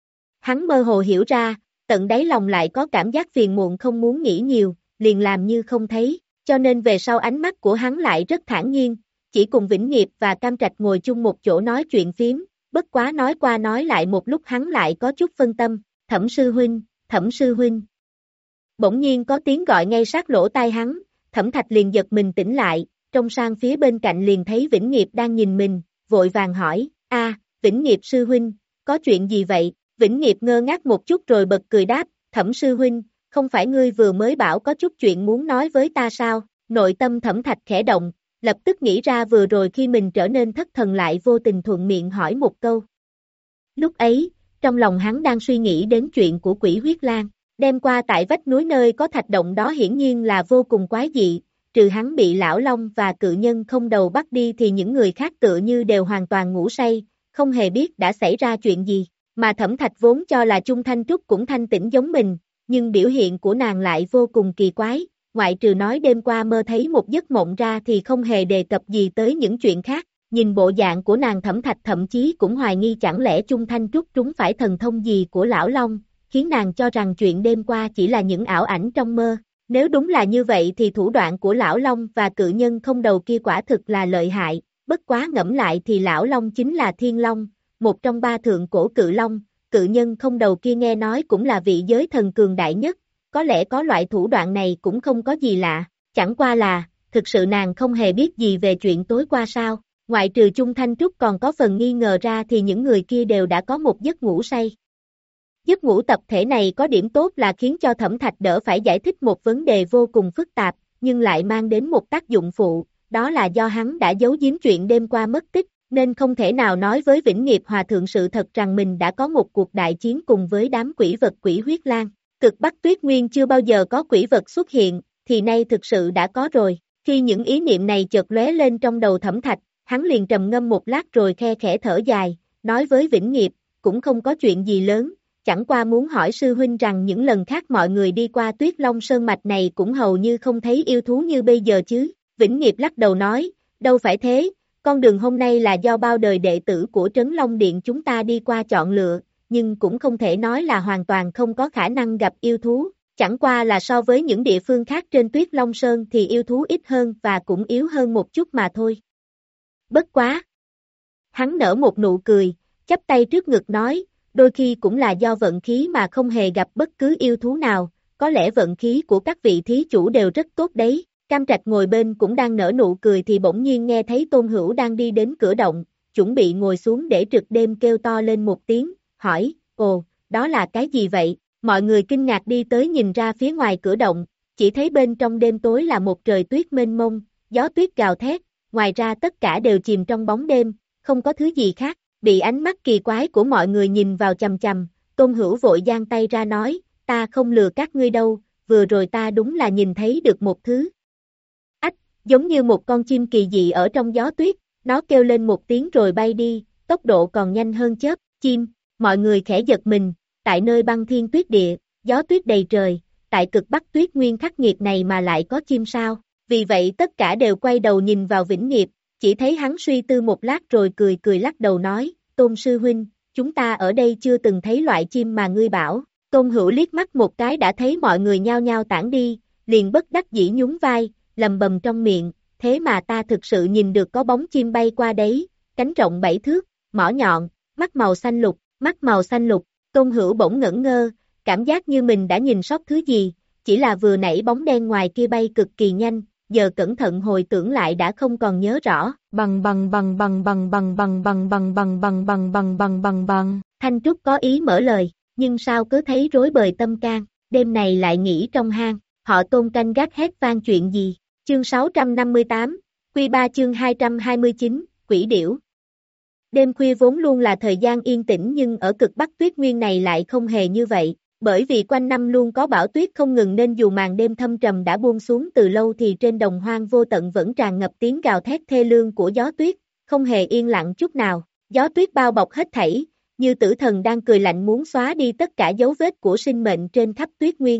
Hắn mơ hồ hiểu ra, tận đáy lòng lại có cảm giác phiền muộn không muốn nghĩ nhiều, liền làm như không thấy, cho nên về sau ánh mắt của hắn lại rất thản nhiên, chỉ cùng Vĩnh Nghiệp và Cam Trạch ngồi chung một chỗ nói chuyện phiếm, bất quá nói qua nói lại một lúc hắn lại có chút phân tâm, Thẩm sư huynh, Thẩm sư huynh. Bỗng nhiên có tiếng gọi ngay sát lỗ tai hắn, Thẩm Thạch liền giật mình tỉnh lại, trông sang phía bên cạnh liền thấy Vĩnh Nghiệp đang nhìn mình, vội vàng hỏi, a, Vĩnh Nghiệp sư huynh, có chuyện gì vậy? Vĩnh Nghiệp ngơ ngác một chút rồi bật cười đáp, Thẩm sư huynh, không phải ngươi vừa mới bảo có chút chuyện muốn nói với ta sao? Nội tâm Thẩm Thạch khẽ động, lập tức nghĩ ra vừa rồi khi mình trở nên thất thần lại vô tình thuận miệng hỏi một câu. Lúc ấy, trong lòng hắn đang suy nghĩ đến chuyện của Quỷ Huyết Lang, đêm qua tại vách núi nơi có thạch động đó hiển nhiên là vô cùng quái dị, trừ hắn bị lão long và cự nhân không đầu bắt đi thì những người khác tựa như đều hoàn toàn ngủ say, không hề biết đã xảy ra chuyện gì, mà Thẩm Thạch vốn cho là Chung Thanh Trúc cũng thanh tĩnh giống mình, nhưng biểu hiện của nàng lại vô cùng kỳ quái, ngoại trừ nói đêm qua mơ thấy một giấc mộng ra thì không hề đề cập gì tới những chuyện khác, nhìn bộ dạng của nàng Thẩm Thạch thậm chí cũng hoài nghi chẳng lẽ Chung Thanh Trúc trúng phải thần thông gì của lão long, khiến nàng cho rằng chuyện đêm qua chỉ là những ảo ảnh trong mơ. Nếu đúng là như vậy thì thủ đoạn của lão long và cự nhân không đầu kia quả thực là lợi hại, bất quá ngẫm lại thì lão long chính là thiên long, một trong ba thượng cổ cự long, cự nhân không đầu kia nghe nói cũng là vị giới thần cường đại nhất, có lẽ có loại thủ đoạn này cũng không có gì lạ, chẳng qua là, thực sự nàng không hề biết gì về chuyện tối qua sao, ngoại trừ Chung Thanh Trúc còn có phần nghi ngờ ra thì những người kia đều đã có một giấc ngủ say. Giấc ngủ tập thể này có điểm tốt là khiến cho Thẩm Thạch đỡ phải giải thích một vấn đề vô cùng phức tạp, nhưng lại mang đến một tác dụng phụ, đó là do hắn đã giấu giếm chuyện đêm qua mất tích, nên không thể nào nói với Vĩnh Nghiệp Hòa Thượng sự thật rằng mình đã có một cuộc đại chiến cùng với đám quỷ vật Quỷ Huyết Lang. Cực Bắc Tuyết Nguyên chưa bao giờ có quỷ vật xuất hiện, thì nay thực sự đã có rồi. Khi những ý niệm này chợt lóe lên trong đầu Thẩm Thạch, hắn liền trầm ngâm một lát rồi khe khẽ thở dài, nói với Vĩnh Nghiệp, cũng không có chuyện gì lớn, chẳng qua muốn hỏi sư huynh rằng những lần khác mọi người đi qua Tuyết Long Sơn Mạch này cũng hầu như không thấy yêu thú như bây giờ chứ. Vĩnh Nghiệp lắc đầu nói, đâu phải thế, con đường hôm nay là do bao đời đệ tử của Trấn Long Điện chúng ta đi qua chọn lựa, nhưng cũng không thể nói là hoàn toàn không có khả năng gặp yêu thú, chẳng qua là so với những địa phương khác trên Tuyết Long Sơn thì yêu thú ít hơn và cũng yếu hơn một chút mà thôi. Bất quá! Hắn nở một nụ cười, chắp tay trước ngực nói, đôi khi cũng là do vận khí mà không hề gặp bất cứ yêu thú nào, có lẽ vận khí của các vị thí chủ đều rất tốt đấy. Cam Trạch ngồi bên cũng đang nở nụ cười thì bỗng nhiên nghe thấy Tôn Hữu đang đi đến cửa động, chuẩn bị ngồi xuống để trực đêm kêu to lên một tiếng, hỏi, ồ, đó là cái gì vậy? Mọi người kinh ngạc đi tới nhìn ra phía ngoài cửa động, chỉ thấy bên trong đêm tối là một trời tuyết mênh mông, gió tuyết gào thét, ngoài ra tất cả đều chìm trong bóng đêm, không có thứ gì khác, bị ánh mắt kỳ quái của mọi người nhìn vào chằm chằm, Tôn Hữu vội giang tay ra nói, ta không lừa các ngươi đâu, vừa rồi ta đúng là nhìn thấy được một thứ. Ách, giống như một con chim kỳ dị ở trong gió tuyết, nó kêu lên một tiếng rồi bay đi, tốc độ còn nhanh hơn chớp, chim, mọi người khẽ giật mình, tại nơi băng thiên tuyết địa, gió tuyết đầy trời, tại cực bắc tuyết nguyên khắc nghiệt này mà lại có chim sao, vì vậy tất cả đều quay đầu nhìn vào Vĩnh Nghiệp, chỉ thấy hắn suy tư một lát rồi cười cười lắc đầu nói, Tôn sư huynh, chúng ta ở đây chưa từng thấy loại chim mà ngươi bảo. Tôn Hữu liếc mắt một cái đã thấy mọi người nhao nhao tản đi, liền bất đắc dĩ nhún vai, lầm bầm trong miệng, thế mà ta thực sự nhìn được có bóng chim bay qua đấy, cánh rộng bảy thước, mỏ nhọn, mắt màu xanh lục, mắt màu xanh lục, Tôn Hữu bỗng ngẩn ngơ, cảm giác như mình đã nhìn sót thứ gì, chỉ là vừa nãy bóng đen ngoài kia bay cực kỳ nhanh, giờ cẩn thận hồi tưởng lại đã không còn nhớ rõ, bằng bằng bằng bằng bằng bằng bằng bằng bằng bằng bằng bằng bằng bằng bằng bằng, Thanh Trúc có ý mở lời. Nhưng sao cứ thấy rối bời tâm can, đêm này lại nghỉ trong hang, họ Tôn canh gác hét vang chuyện gì, chương sáu trăm năm mươi tám, Quy ba chương hai trăm hai mươi chín, Quỷ Điểu. Đêm khuya vốn luôn là thời gian yên tĩnh nhưng ở cực bắc tuyết nguyên này lại không hề như vậy, bởi vì quanh năm luôn có bão tuyết không ngừng nên dù màn đêm thâm trầm đã buông xuống từ lâu thì trên đồng hoang vô tận vẫn tràn ngập tiếng gào thét thê lương của gió tuyết, không hề yên lặng chút nào, gió tuyết bao bọc hết thảy, như tử thần đang cười lạnh muốn xóa đi tất cả dấu vết của sinh mệnh trên khắp tuyết nguyên.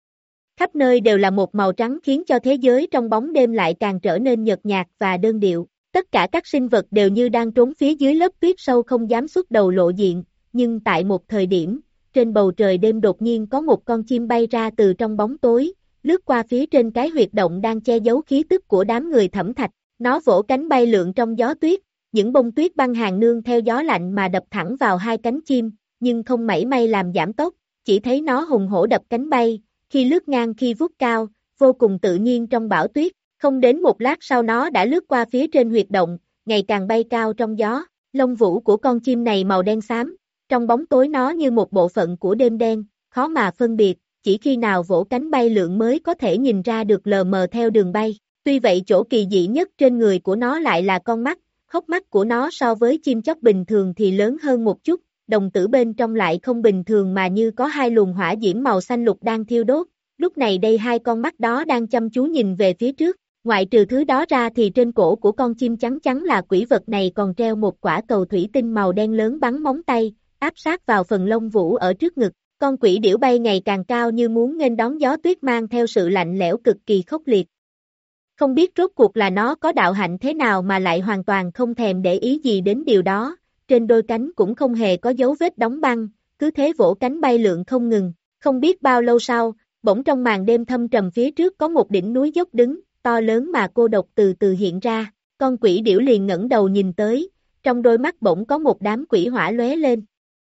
Khắp nơi đều là một màu trắng khiến cho thế giới trong bóng đêm lại càng trở nên nhợt nhạt và đơn điệu. Tất cả các sinh vật đều như đang trốn phía dưới lớp tuyết sâu không dám xuất đầu lộ diện, nhưng tại một thời điểm, trên bầu trời đêm đột nhiên có một con chim bay ra từ trong bóng tối, lướt qua phía trên cái huyệt động đang che giấu khí tức của đám người Thẩm Thạch, nó vỗ cánh bay lượn trong gió tuyết. Những bông tuyết băng hàng nương theo gió lạnh mà đập thẳng vào hai cánh chim, nhưng không mảy may làm giảm tốc, chỉ thấy nó hùng hổ đập cánh bay, khi lướt ngang khi vút cao, vô cùng tự nhiên trong bão tuyết, không đến một lát sau nó đã lướt qua phía trên huyệt động, ngày càng bay cao trong gió, lông vũ của con chim này màu đen xám, trong bóng tối nó như một bộ phận của đêm đen, khó mà phân biệt, chỉ khi nào vỗ cánh bay lượn mới có thể nhìn ra được lờ mờ theo đường bay, tuy vậy chỗ kỳ dị nhất trên người của nó lại là con mắt. Hốc mắt của nó so với chim chóc bình thường thì lớn hơn một chút, đồng tử bên trong lại không bình thường mà như có hai luồng hỏa diễm màu xanh lục đang thiêu đốt, lúc này đây hai con mắt đó đang chăm chú nhìn về phía trước, ngoại trừ thứ đó ra thì trên cổ của con chim trắng trắng là quỷ vật này còn treo một quả cầu thủy tinh màu đen lớn bắn móng tay, áp sát vào phần lông vũ ở trước ngực, con quỷ điểu bay ngày càng cao như muốn nghênh đón gió tuyết mang theo sự lạnh lẽo cực kỳ khốc liệt. Không biết rốt cuộc là nó có đạo hạnh thế nào mà lại hoàn toàn không thèm để ý gì đến điều đó, trên đôi cánh cũng không hề có dấu vết đóng băng, cứ thế vỗ cánh bay lượn không ngừng, không biết bao lâu sau, bỗng trong màn đêm thâm trầm phía trước có một đỉnh núi dốc đứng, to lớn mà cô độc từ từ hiện ra, con quỷ điểu liền ngẩng đầu nhìn tới, trong đôi mắt bỗng có một đám quỷ hỏa lóe lên.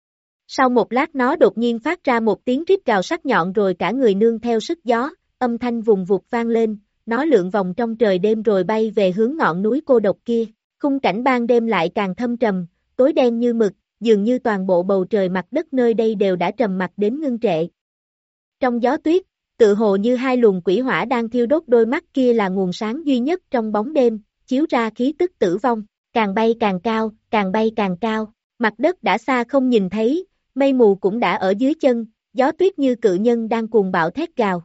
Sau một lát nó đột nhiên phát ra một tiếng rít gào sắc nhọn rồi cả người nương theo sức gió, âm thanh vùng vụt vang lên. Nó lượn vòng trong trời đêm rồi bay về hướng ngọn núi cô độc kia, khung cảnh ban đêm lại càng thâm trầm, tối đen như mực, dường như toàn bộ bầu trời mặt đất nơi đây đều đã trầm mặc đến ngưng trệ. Trong gió tuyết, tự hồ như hai luồng quỷ hỏa đang thiêu đốt đôi mắt kia là nguồn sáng duy nhất trong bóng đêm, chiếu ra khí tức tử vong, càng bay càng cao, càng bay càng cao, mặt đất đã xa không nhìn thấy, mây mù cũng đã ở dưới chân, gió tuyết như cự nhân đang cuồng bạo thét gào.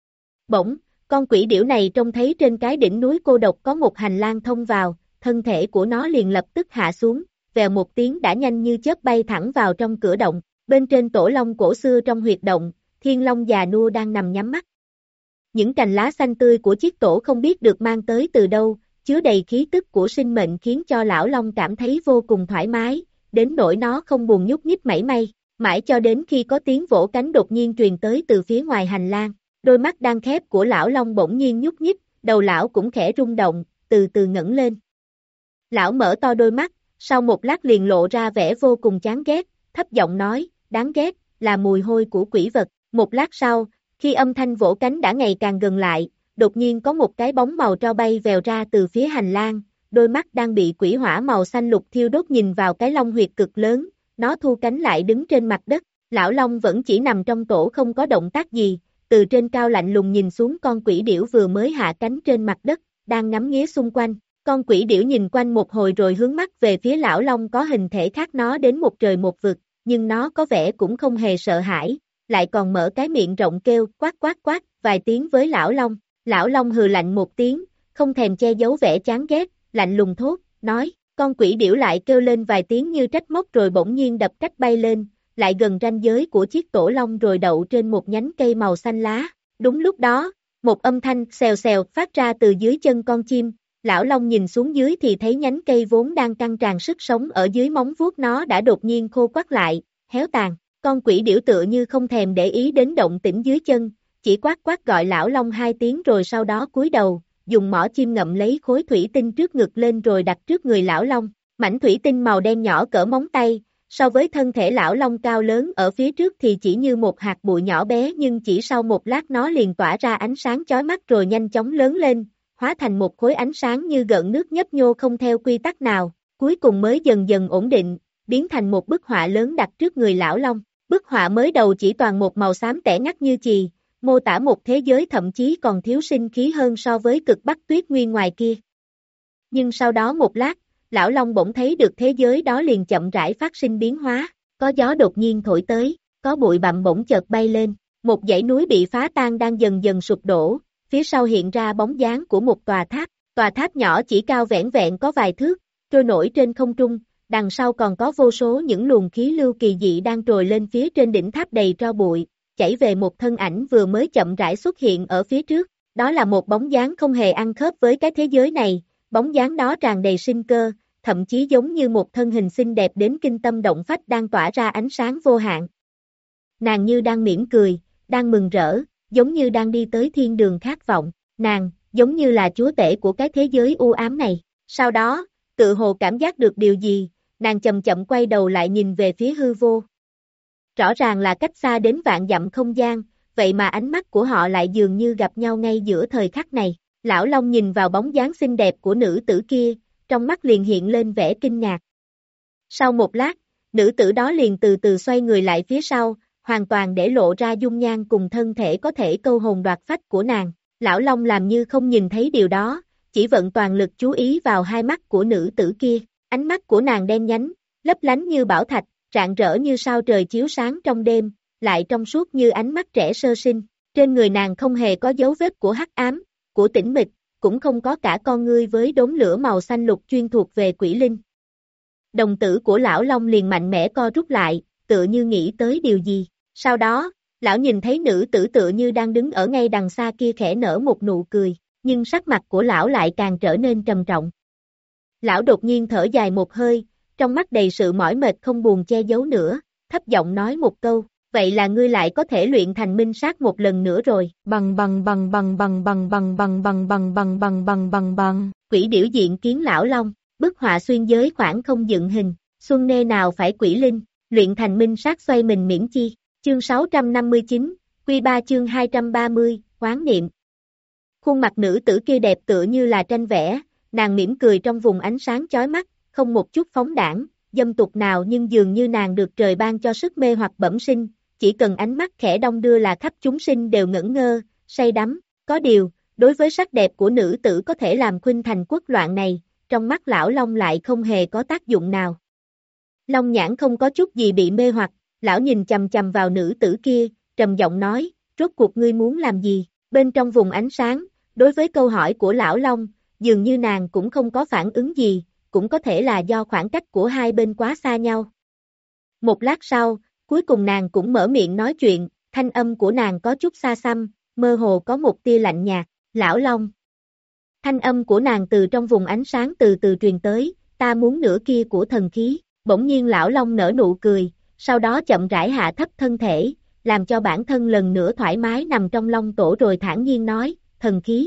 Bỗng, con quỷ điểu này trông thấy trên cái đỉnh núi cô độc có một hành lang thông vào, thân thể của nó liền lập tức hạ xuống, vèo một tiếng đã nhanh như chớp bay thẳng vào trong cửa động, bên trên tổ long cổ xưa trong huyệt động, thiên long già nua đang nằm nhắm mắt. Những cành lá xanh tươi của chiếc tổ không biết được mang tới từ đâu, chứa đầy khí tức của sinh mệnh khiến cho lão long cảm thấy vô cùng thoải mái, đến nỗi nó không buồn nhúc nhích mảy may, mãi cho đến khi có tiếng vỗ cánh đột nhiên truyền tới từ phía ngoài hành lang. Đôi mắt đang khép của lão long bỗng nhiên nhúc nhích, đầu lão cũng khẽ rung động, từ từ ngẩng lên. Lão mở to đôi mắt, sau một lát liền lộ ra vẻ vô cùng chán ghét, thấp giọng nói, đáng ghét, là mùi hôi của quỷ vật. Một lát sau, khi âm thanh vỗ cánh đã ngày càng gần lại, đột nhiên có một cái bóng màu tro bay vèo ra từ phía hành lang, đôi mắt đang bị quỷ hỏa màu xanh lục thiêu đốt nhìn vào cái long huyệt cực lớn, nó thu cánh lại đứng trên mặt đất, lão long vẫn chỉ nằm trong tổ không có động tác gì. Từ trên cao lạnh lùng nhìn xuống con quỷ điểu vừa mới hạ cánh trên mặt đất, đang ngắm nghía xung quanh. Con quỷ điểu nhìn quanh một hồi rồi hướng mắt về phía lão long có hình thể khác nó đến một trời một vực, nhưng nó có vẻ cũng không hề sợ hãi, lại còn mở cái miệng rộng kêu quát quát quát vài tiếng với lão Long. Lão Long hừ lạnh một tiếng, không thèm che giấu vẻ chán ghét, lạnh lùng thốt, nói, con quỷ điểu lại kêu lên vài tiếng như trách móc rồi bỗng nhiên đập cách bay lên, lại gần ranh giới của chiếc tổ long rồi đậu trên một nhánh cây màu xanh lá. Đúng lúc đó, một âm thanh xèo xèo phát ra từ dưới chân con chim, lão Long nhìn xuống dưới thì thấy nhánh cây vốn đang căng tràn sức sống ở dưới móng vuốt nó đã đột nhiên khô quắt lại, héo tàn. Con quỷ điểu tựa như không thèm để ý đến động tĩnh dưới chân, chỉ quát quát gọi lão Long hai tiếng rồi sau đó cúi đầu, dùng mỏ chim ngậm lấy khối thủy tinh trước ngực lên rồi đặt trước người lão Long. Mảnh thủy tinh màu đen nhỏ cỡ móng tay, so với thân thể lão Long cao lớn ở phía trước thì chỉ như một hạt bụi nhỏ bé, nhưng chỉ sau một lát nó liền tỏa ra ánh sáng chói mắt rồi nhanh chóng lớn lên, hóa thành một khối ánh sáng như gợn nước nhấp nhô không theo quy tắc nào, cuối cùng mới dần dần ổn định, biến thành một bức họa lớn đặt trước người lão Long. Bức họa mới đầu chỉ toàn một màu xám tẻ ngắt như chì, mô tả một thế giới thậm chí còn thiếu sinh khí hơn so với cực Bắc Tuyết Nguyên ngoài kia. Nhưng sau đó một lát, lão Long bỗng thấy được thế giới đó liền chậm rãi phát sinh biến hóa, có gió đột nhiên thổi tới, có bụi bặm bỗng chợt bay lên, một dãy núi bị phá tan đang dần dần sụp đổ, phía sau hiện ra bóng dáng của một tòa tháp, tòa tháp nhỏ chỉ cao vẻn vẹn có vài thước, trôi nổi trên không trung, đằng sau còn có vô số những luồng khí lưu kỳ dị đang trồi lên phía trên đỉnh tháp đầy tro bụi, chảy về một thân ảnh vừa mới chậm rãi xuất hiện ở phía trước, đó là một bóng dáng không hề ăn khớp với cái thế giới này, bóng dáng đó tràn đầy sinh cơ, thậm chí giống như một thân hình xinh đẹp đến kinh tâm động phách đang tỏa ra ánh sáng vô hạn. Nàng như đang mỉm cười, đang mừng rỡ, giống như đang đi tới thiên đường khát vọng, nàng, giống như là chúa tể của cái thế giới u ám này. Sau đó, tự hồ cảm giác được điều gì, nàng chậm chậm quay đầu lại nhìn về phía hư vô. Rõ ràng là cách xa đến vạn dặm không gian, vậy mà ánh mắt của họ lại dường như gặp nhau ngay giữa thời khắc này. Lão Long nhìn vào bóng dáng xinh đẹp của nữ tử kia, trong mắt liền hiện lên vẻ kinh ngạc. Sau một lát, nữ tử đó liền từ từ xoay người lại phía sau, hoàn toàn để lộ ra dung nhan cùng thân thể có thể câu hồn đoạt phách của nàng. Lão Long làm như không nhìn thấy điều đó, chỉ vận toàn lực chú ý vào hai mắt của nữ tử kia. Ánh mắt của nàng đen nhánh, lấp lánh như bảo thạch, rạng rỡ như sao trời chiếu sáng trong đêm, lại trong suốt như ánh mắt trẻ sơ sinh. Trên người nàng không hề có dấu vết của hắc ám, của tĩnh mịch, cũng không có cả con ngươi với đốm lửa màu xanh lục chuyên thuộc về quỷ linh. Đồng tử của lão Long liền mạnh mẽ co rút lại, tựa như nghĩ tới điều gì. Sau đó, lão nhìn thấy nữ tử tựa như đang đứng ở ngay đằng xa kia khẽ nở một nụ cười, nhưng sắc mặt của lão lại càng trở nên trầm trọng. Lão đột nhiên thở dài một hơi, trong mắt đầy sự mỏi mệt không buồn che giấu nữa, thấp giọng nói một câu, vậy là ngươi lại có thể luyện thành minh sát một lần nữa rồi. Bằng bằng bằng bằng bằng bằng bằng bằng bằng bằng bằng bằng bằng bằng bằng. Quỷ điểu diện kiến lão Long, bức họa xuyên giới khoảng không dựng hình, xuân nê nào phải quỷ linh, luyện thành minh sát xoay mình miễn chi. Chương sáu trăm năm mươi chín, Quy ba chương hai trăm ba mươi, hoán niệm. Khuôn mặt nữ tử kia đẹp tựa như là tranh vẽ, nàng mỉm cười trong vùng ánh sáng chói mắt, không một chút phóng đãng, dâm tục nào, nhưng dường như nàng được trời ban cho sức mê hoặc bẩm sinh, chỉ cần ánh mắt khẽ đong đưa là khắp chúng sinh đều ngẩn ngơ, say đắm. Có điều, đối với sắc đẹp của nữ tử có thể làm khuynh thành quốc loạn này, trong mắt lão Long lại không hề có tác dụng nào. Long nhãn không có chút gì bị mê hoặc, lão nhìn chằm chằm vào nữ tử kia, trầm giọng nói, rốt cuộc ngươi muốn làm gì? Bên trong vùng ánh sáng, đối với câu hỏi của lão Long, dường như nàng cũng không có phản ứng gì, cũng có thể là do khoảng cách của hai bên quá xa nhau. Một lát sau, cuối cùng nàng cũng mở miệng nói chuyện, thanh âm của nàng có chút xa xăm, mơ hồ có một tia lạnh nhạt, lão Long. Thanh âm của nàng từ trong vùng ánh sáng từ từ truyền tới, ta muốn nửa kia của thần khí. Bỗng nhiên lão Long nở nụ cười, sau đó chậm rãi hạ thấp thân thể, làm cho bản thân lần nữa thoải mái nằm trong long tổ rồi thản nhiên nói, thần khí.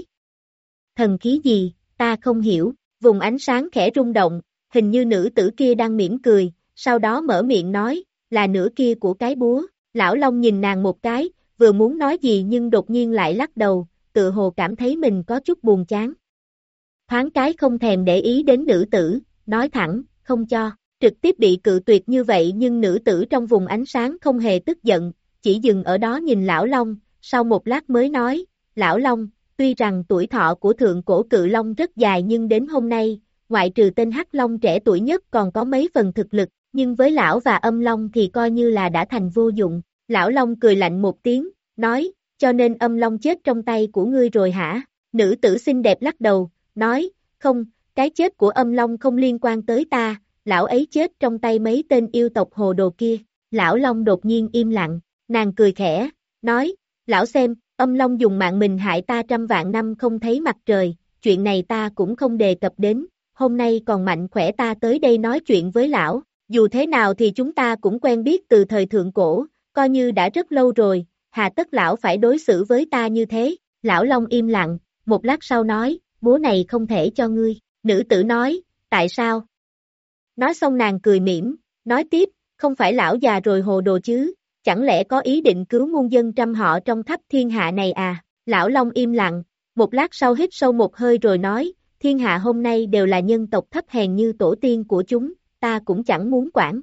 Thần khí gì, ta không hiểu. Vùng ánh sáng khẽ rung động, hình như nữ tử kia đang mỉm cười, sau đó mở miệng nói, là nửa kia của cái búa. Lão Long nhìn nàng một cái, vừa muốn nói gì nhưng đột nhiên lại lắc đầu, tự hồ cảm thấy mình có chút buồn chán. Thoáng cái không thèm để ý đến nữ tử, nói thẳng, không cho. Trực tiếp bị cự tuyệt như vậy nhưng nữ tử trong vùng ánh sáng không hề tức giận, chỉ dừng ở đó nhìn lão Long, sau một lát mới nói, lão Long, tuy rằng tuổi thọ của thượng cổ cự Long rất dài nhưng đến hôm nay, ngoại trừ tên Hắc Long trẻ tuổi nhất còn có mấy phần thực lực, nhưng với lão và âm long thì coi như là đã thành vô dụng. Lão Long cười lạnh một tiếng, nói, cho nên âm long chết trong tay của ngươi rồi hả? Nữ tử xinh đẹp lắc đầu, nói, không, cái chết của âm long không liên quan tới ta, lão ấy chết trong tay mấy tên yêu tộc hồ đồ kia. Lão Long đột nhiên im lặng, nàng cười khẽ, nói, lão xem, âm long dùng mạng mình hại ta trăm vạn năm không thấy mặt trời, chuyện này ta cũng không đề cập đến, hôm nay còn mạnh khỏe ta tới đây nói chuyện với lão, dù thế nào thì chúng ta cũng quen biết từ thời thượng cổ, coi như đã rất lâu rồi, hà tất lão phải đối xử với ta như thế. Lão Long im lặng, một lát sau nói, búa này không thể cho ngươi. Nữ tử nói, tại sao? Nói xong nàng cười mỉm, nói tiếp, không phải lão già rồi hồ đồ chứ, chẳng lẽ có ý định cứu muôn dân trăm họ trong khắp thiên hạ này à? Lão Long im lặng, một lát sau hít sâu một hơi rồi nói, thiên hạ hôm nay đều là nhân tộc thấp hèn như tổ tiên của chúng, ta cũng chẳng muốn quản.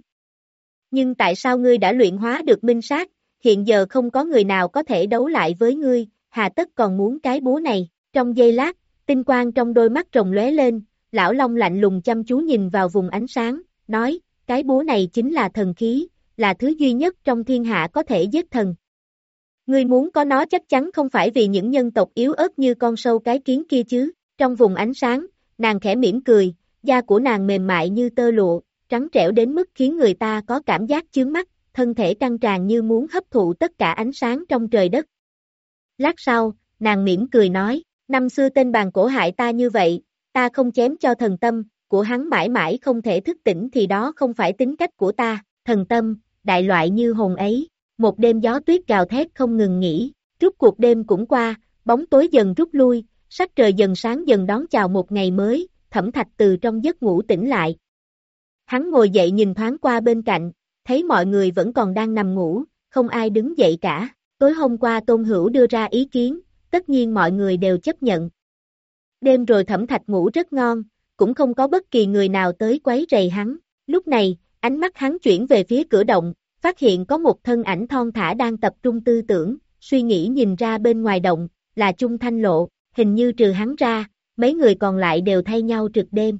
Nhưng tại sao ngươi đã luyện hóa được minh sát, hiện giờ không có người nào có thể đấu lại với ngươi, hà tất còn muốn cái búa này? Trong giây lát, tinh quang trong đôi mắt rồng lóe lên, lão Long lạnh lùng chăm chú nhìn vào vùng ánh sáng, nói, cái búa này chính là thần khí, là thứ duy nhất trong thiên hạ có thể giết thần. Ngươi muốn có nó chắc chắn không phải vì những nhân tộc yếu ớt như con sâu cái kiến kia chứ. Trong vùng ánh sáng, nàng khẽ mỉm cười, da của nàng mềm mại như tơ lụa, trắng trẻo đến mức khiến người ta có cảm giác chướng mắt, thân thể căng tràn như muốn hấp thụ tất cả ánh sáng trong trời đất. Lát sau, nàng mỉm cười nói, năm xưa tên bàn cổ hại ta như vậy, ta không chém cho thần tâm, của hắn mãi mãi không thể thức tỉnh thì đó không phải tính cách của ta, thần tâm, đại loại như hồn ấy. Một đêm gió tuyết gào thét không ngừng nghỉ, rút cuộc đêm cũng qua, bóng tối dần rút lui, sắc trời dần sáng dần đón chào một ngày mới, Thẩm Thạch từ trong giấc ngủ tỉnh lại. Hắn ngồi dậy nhìn thoáng qua bên cạnh, thấy mọi người vẫn còn đang nằm ngủ, không ai đứng dậy cả. Tối hôm qua Tôn Hữu đưa ra ý kiến, tất nhiên mọi người đều chấp nhận. Đêm rồi Thẩm Thạch ngủ rất ngon, cũng không có bất kỳ người nào tới quấy rầy hắn. Lúc này, ánh mắt hắn chuyển về phía cửa động, phát hiện có một thân ảnh thon thả đang tập trung tư tưởng, suy nghĩ nhìn ra bên ngoài động, là Chung Thanh Lộ, hình như trừ hắn ra, mấy người còn lại đều thay nhau trực đêm.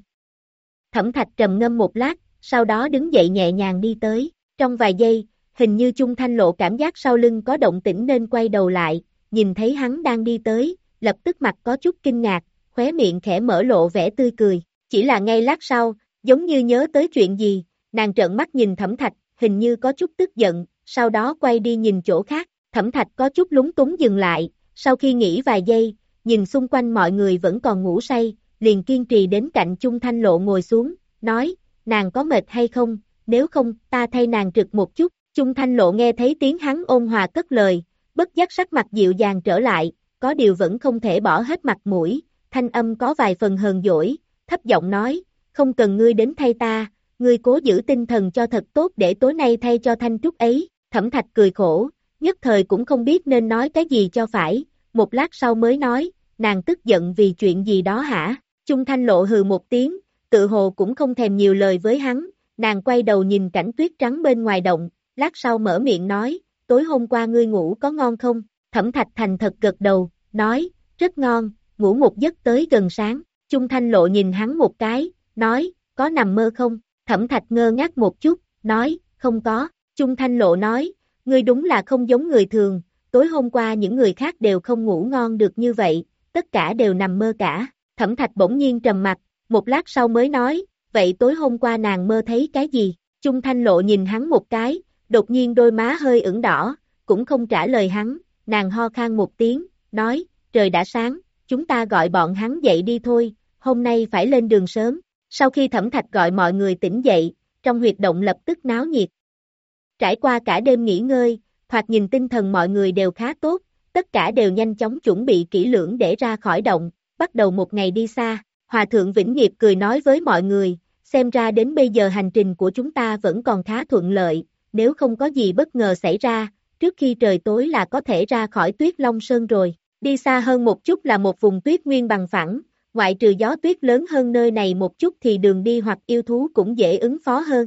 Thẩm Thạch trầm ngâm một lát, sau đó đứng dậy nhẹ nhàng đi tới, trong vài giây, hình như Chung Thanh Lộ cảm giác sau lưng có động tĩnh nên quay đầu lại, nhìn thấy hắn đang đi tới, lập tức mặt có chút kinh ngạc, khóe miệng khẽ mở lộ vẻ tươi cười, chỉ là ngay lát sau, giống như nhớ tới chuyện gì, nàng trợn mắt nhìn Thẩm Thạch, hình như có chút tức giận, sau đó quay đi nhìn chỗ khác, Thẩm Thạch có chút lúng túng dừng lại, sau khi nghĩ vài giây, nhìn xung quanh mọi người vẫn còn ngủ say, liền kiên trì đến cạnh Chung Thanh Lộ ngồi xuống, nói, nàng có mệt hay không, nếu không, ta thay nàng trực một chút. Chung Thanh Lộ nghe thấy tiếng hắn ôn hòa cất lời, bất giác sắc mặt dịu dàng trở lại, có điều vẫn không thể bỏ hết mặt mũi, thanh âm có vài phần hờn dỗi, thấp giọng nói, không cần ngươi đến thay ta, ngươi cố giữ tinh thần cho thật tốt để tối nay thay cho Thanh Trúc ấy. Thẩm Thạch cười khổ, nhất thời cũng không biết nên nói cái gì cho phải, một lát sau mới nói, nàng tức giận vì chuyện gì đó hả? Chung Thanh Lộ hừ một tiếng, tự hồ cũng không thèm nhiều lời với hắn, nàng quay đầu nhìn cảnh tuyết trắng bên ngoài động, lát sau mở miệng nói, tối hôm qua ngươi ngủ có ngon không? Thẩm Thạch thành thật gật đầu, nói, rất ngon, ngủ một giấc tới gần sáng. Chung Thanh Lộ nhìn hắn một cái, nói, có nằm mơ không? Thẩm Thạch ngơ ngác một chút, nói, không có. Chung Thanh Lộ nói, ngươi đúng là không giống người thường, tối hôm qua những người khác đều không ngủ ngon được như vậy, tất cả đều nằm mơ cả. Thẩm Thạch bỗng nhiên trầm mặt, một lát sau mới nói, vậy tối hôm qua nàng mơ thấy cái gì? Chung Thanh Lộ nhìn hắn một cái, đột nhiên đôi má hơi ửng đỏ, cũng không trả lời hắn, nàng ho khan một tiếng, nói, trời đã sáng, chúng ta gọi bọn hắn dậy đi thôi, hôm nay phải lên đường sớm. Sau khi Thẩm Thạch gọi mọi người tỉnh dậy, trong huyệt động lập tức náo nhiệt. Trải qua cả đêm nghỉ ngơi, thoạt nhìn tinh thần mọi người đều khá tốt, tất cả đều nhanh chóng chuẩn bị kỹ lưỡng để ra khỏi động, bắt đầu một ngày đi xa. Hòa thượng Vĩnh Nghiệp cười nói với mọi người, xem ra đến bây giờ hành trình của chúng ta vẫn còn khá thuận lợi, nếu không có gì bất ngờ xảy ra, trước khi trời tối là có thể ra khỏi Tuyết Long Sơn rồi. Đi xa hơn một chút là một vùng tuyết nguyên bằng phẳng, ngoại trừ gió tuyết lớn hơn nơi này một chút thì đường đi hoặc yêu thú cũng dễ ứng phó hơn.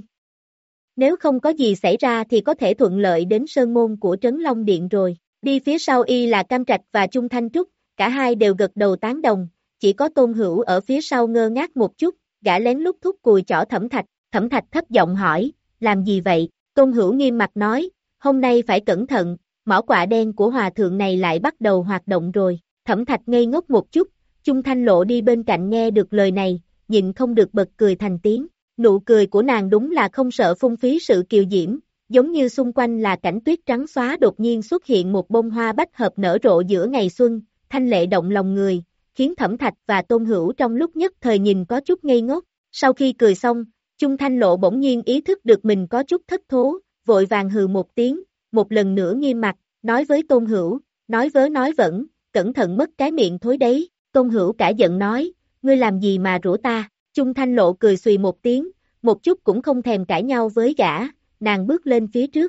Nếu không có gì xảy ra thì có thể thuận lợi đến sơn môn của Trấn Long Điện rồi. Đi phía sau y là Cam Trạch và Chung Thanh Trúc, cả hai đều gật đầu tán đồng, chỉ có Tôn Hữu ở phía sau ngơ ngác một chút, gã lén lút thúc cùi chỏ Thẩm Thạch. Thẩm Thạch thấp giọng hỏi, làm gì vậy? Tôn Hữu nghiêm mặt nói, hôm nay phải cẩn thận, mỏ quạ đen của hòa thượng này lại bắt đầu hoạt động rồi. Thẩm Thạch ngây ngốc một chút, Chung Thanh Lộ đi bên cạnh nghe được lời này, nhịn không được bật cười thành tiếng. Nụ cười của nàng đúng là không sợ phung phí sự kiều diễm, giống như xung quanh là cảnh tuyết trắng xóa đột nhiên xuất hiện một bông hoa bách hợp nở rộ giữa ngày xuân, thanh lệ động lòng người, khiến Thẩm Thạch và Tôn Hữu trong lúc nhất thời nhìn có chút ngây ngốc. Sau khi cười xong, Chung Thanh Lộ bỗng nhiên ý thức được mình có chút thất thố, vội vàng hừ một tiếng, một lần nữa nghiêm mặt, nói với Tôn Hữu, nói vớ nói vẩn, cẩn thận mất cái miệng thối đấy. Tôn Hữu cả giận nói, ngươi làm gì mà rủa ta? Chung Thanh Lộ cười xùy một tiếng, một chút cũng không thèm cãi nhau với gã, nàng bước lên phía trước.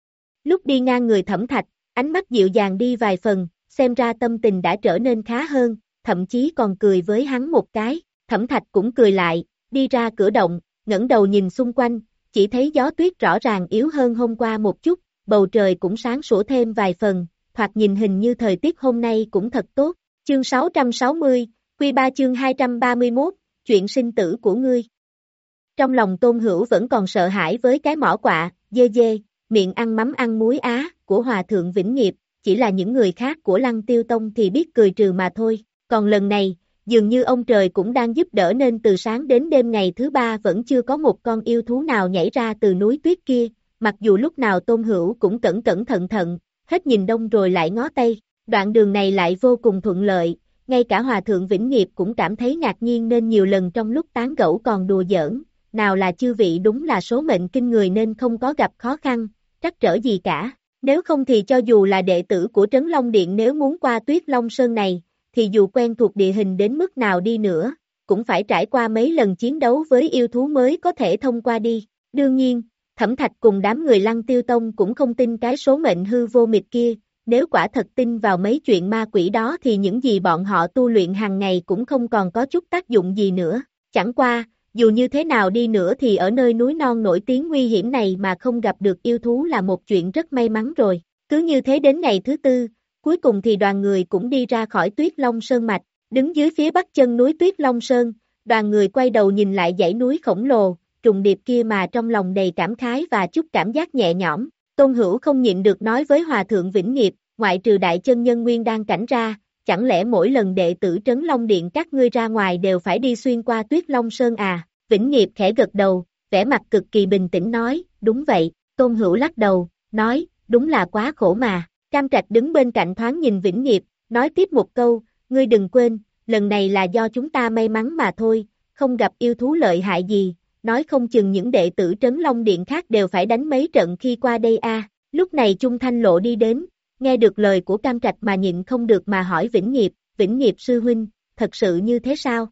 Lúc đi ngang người Thẩm Thạch, ánh mắt dịu dàng đi vài phần, xem ra tâm tình đã trở nên khá hơn, thậm chí còn cười với hắn một cái. Thẩm Thạch cũng cười lại, đi ra cửa động, ngẩng đầu nhìn xung quanh, chỉ thấy gió tuyết rõ ràng yếu hơn hôm qua một chút, bầu trời cũng sáng sủa thêm vài phần, thoạt nhìn hình như thời tiết hôm nay cũng thật tốt. Chương sáu trăm sáu mươi, Quy ba chương hai trăm ba mươi mốt, chuyện sinh tử của ngươi. Trong lòng Tôn Hữu vẫn còn sợ hãi với cái mỏ quạ, dê dê, miệng ăn mắm ăn muối á, của Hòa Thượng Vĩnh Nghiệp, chỉ là những người khác của Lăng Tiêu Tông thì biết cười trừ mà thôi, còn lần này, dường như ông trời cũng đang giúp đỡ nên từ sáng đến đêm ngày thứ ba vẫn chưa có một con yêu thú nào nhảy ra từ núi tuyết kia, mặc dù lúc nào Tôn Hữu cũng cẩn cẩn thận thận, hết nhìn đông rồi lại ngó tây, đoạn đường này lại vô cùng thuận lợi, ngay cả Hòa Thượng Vĩnh Nghiệp cũng cảm thấy ngạc nhiên nên nhiều lần trong lúc tán gẫu còn đùa giỡn, nào là chư vị đúng là số mệnh kinh người nên không có gặp khó khăn, trắc trở gì cả, nếu không thì cho dù là đệ tử của Trấn Long Điện nếu muốn qua Tuyết Long Sơn này, thì dù quen thuộc địa hình đến mức nào đi nữa, cũng phải trải qua mấy lần chiến đấu với yêu thú mới có thể thông qua đi. Đương nhiên, Thẩm Thạch cùng đám người Lăng Tiêu Tông cũng không tin cái số mệnh hư vô mịt kia, nếu quả thật tin vào mấy chuyện ma quỷ đó thì những gì bọn họ tu luyện hàng ngày cũng không còn có chút tác dụng gì nữa. Chẳng qua, dù như thế nào đi nữa thì ở nơi núi non nổi tiếng nguy hiểm này mà không gặp được yêu thú là một chuyện rất may mắn rồi. Cứ như thế đến ngày thứ tư, cuối cùng thì đoàn người cũng đi ra khỏi Tuyết Long Sơn mạch, đứng dưới phía bắc chân núi Tuyết Long Sơn, đoàn người quay đầu nhìn lại dãy núi khổng lồ, trùng điệp kia mà trong lòng đầy cảm khái và chút cảm giác nhẹ nhõm. Tôn Hữu không nhịn được nói với Hòa Thượng Vĩnh Nghiệp, ngoại trừ đại chân nhân Nguyên Đan cảnh ra, chẳng lẽ mỗi lần đệ tử Trấn Long Điện các ngươi ra ngoài đều phải đi xuyên qua Tuyết Long Sơn à? Vĩnh Nghiệp khẽ gật đầu, vẻ mặt cực kỳ bình tĩnh nói, đúng vậy. Tôn Hữu lắc đầu, nói, đúng là quá khổ mà. Cam Trạch đứng bên cạnh thoáng nhìn Vĩnh Nghiệp, nói tiếp một câu, ngươi đừng quên, lần này là do chúng ta may mắn mà thôi, không gặp yêu thú lợi hại gì, nói không chừng những đệ tử Trấn Long Điện khác đều phải đánh mấy trận khi qua đây a. À. Lúc này Chung Thanh Lộ đi đến, nghe được lời của Cam Trạch mà nhịn không được mà hỏi Vĩnh Nghiệp, Vĩnh Nghiệp sư huynh, thật sự như thế sao?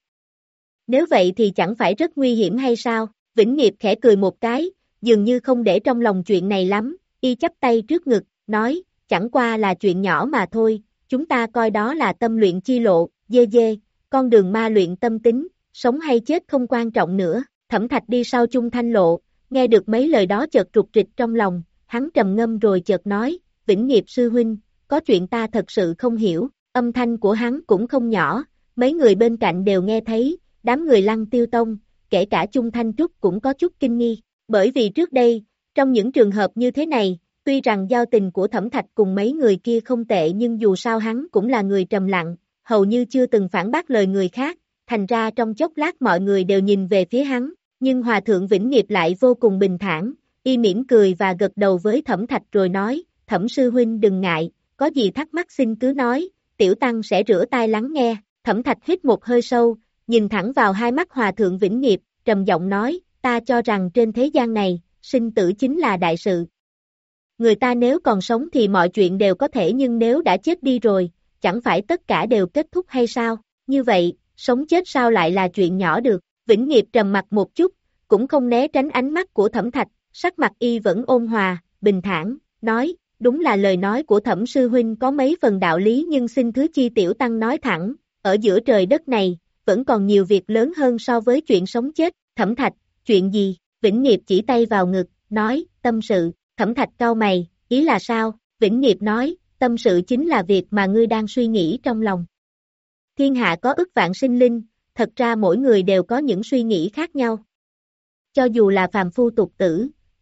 Nếu vậy thì chẳng phải rất nguy hiểm hay sao? Vĩnh Nghiệp khẽ cười một cái, dường như không để trong lòng chuyện này lắm, y chắp tay trước ngực, nói, chẳng qua là chuyện nhỏ mà thôi, chúng ta coi đó là tâm luyện chi lộ, dê dê, con đường ma luyện tâm tính, sống hay chết không quan trọng nữa. Thẩm Thạch đi sau Chung Thanh Lộ, nghe được mấy lời đó chợt trục trịch trong lòng, hắn trầm ngâm rồi chợt nói, Vĩnh Nghiệp sư huynh, có chuyện ta thật sự không hiểu, âm thanh của hắn cũng không nhỏ, mấy người bên cạnh đều nghe thấy, đám người Lăng Tiêu Tông, kể cả Chung Thanh Trúc cũng có chút kinh nghi, bởi vì trước đây, trong những trường hợp như thế này, tuy rằng giao tình của Thẩm Thạch cùng mấy người kia không tệ nhưng dù sao hắn cũng là người trầm lặng, hầu như chưa từng phản bác lời người khác, thành ra trong chốc lát mọi người đều nhìn về phía hắn, nhưng Hòa Thượng Vĩnh Nghiệp lại vô cùng bình thản, y mỉm cười và gật đầu với Thẩm Thạch rồi nói, Thẩm sư huynh đừng ngại, có gì thắc mắc xin cứ nói, tiểu tăng sẽ rửa tai lắng nghe. Thẩm Thạch hít một hơi sâu, nhìn thẳng vào hai mắt Hòa Thượng Vĩnh Nghiệp, trầm giọng nói, ta cho rằng trên thế gian này, sinh tử chính là đại sự. Người ta nếu còn sống thì mọi chuyện đều có thể nhưng nếu đã chết đi rồi, chẳng phải tất cả đều kết thúc hay sao? Như vậy, sống chết sao lại là chuyện nhỏ được? Vĩnh Nghiệp trầm mặt một chút, cũng không né tránh ánh mắt của Thẩm Thạch, sắc mặt y vẫn ôn hòa, bình thản, nói, đúng là lời nói của Thẩm sư huynh có mấy phần đạo lý nhưng xin thứ chi tiểu tăng nói thẳng, ở giữa trời đất này, vẫn còn nhiều việc lớn hơn so với chuyện sống chết. Thẩm Thạch, chuyện gì? Vĩnh Nghiệp chỉ tay vào ngực, nói, tâm sự. Thẩm Thạch cau mày, ý là sao? Vĩnh Nghiệp nói, tâm sự chính là việc mà ngươi đang suy nghĩ trong lòng. Thiên hạ có ức vạn sinh linh, thật ra mỗi người đều có những suy nghĩ khác nhau. Cho dù là phàm phu tục tử,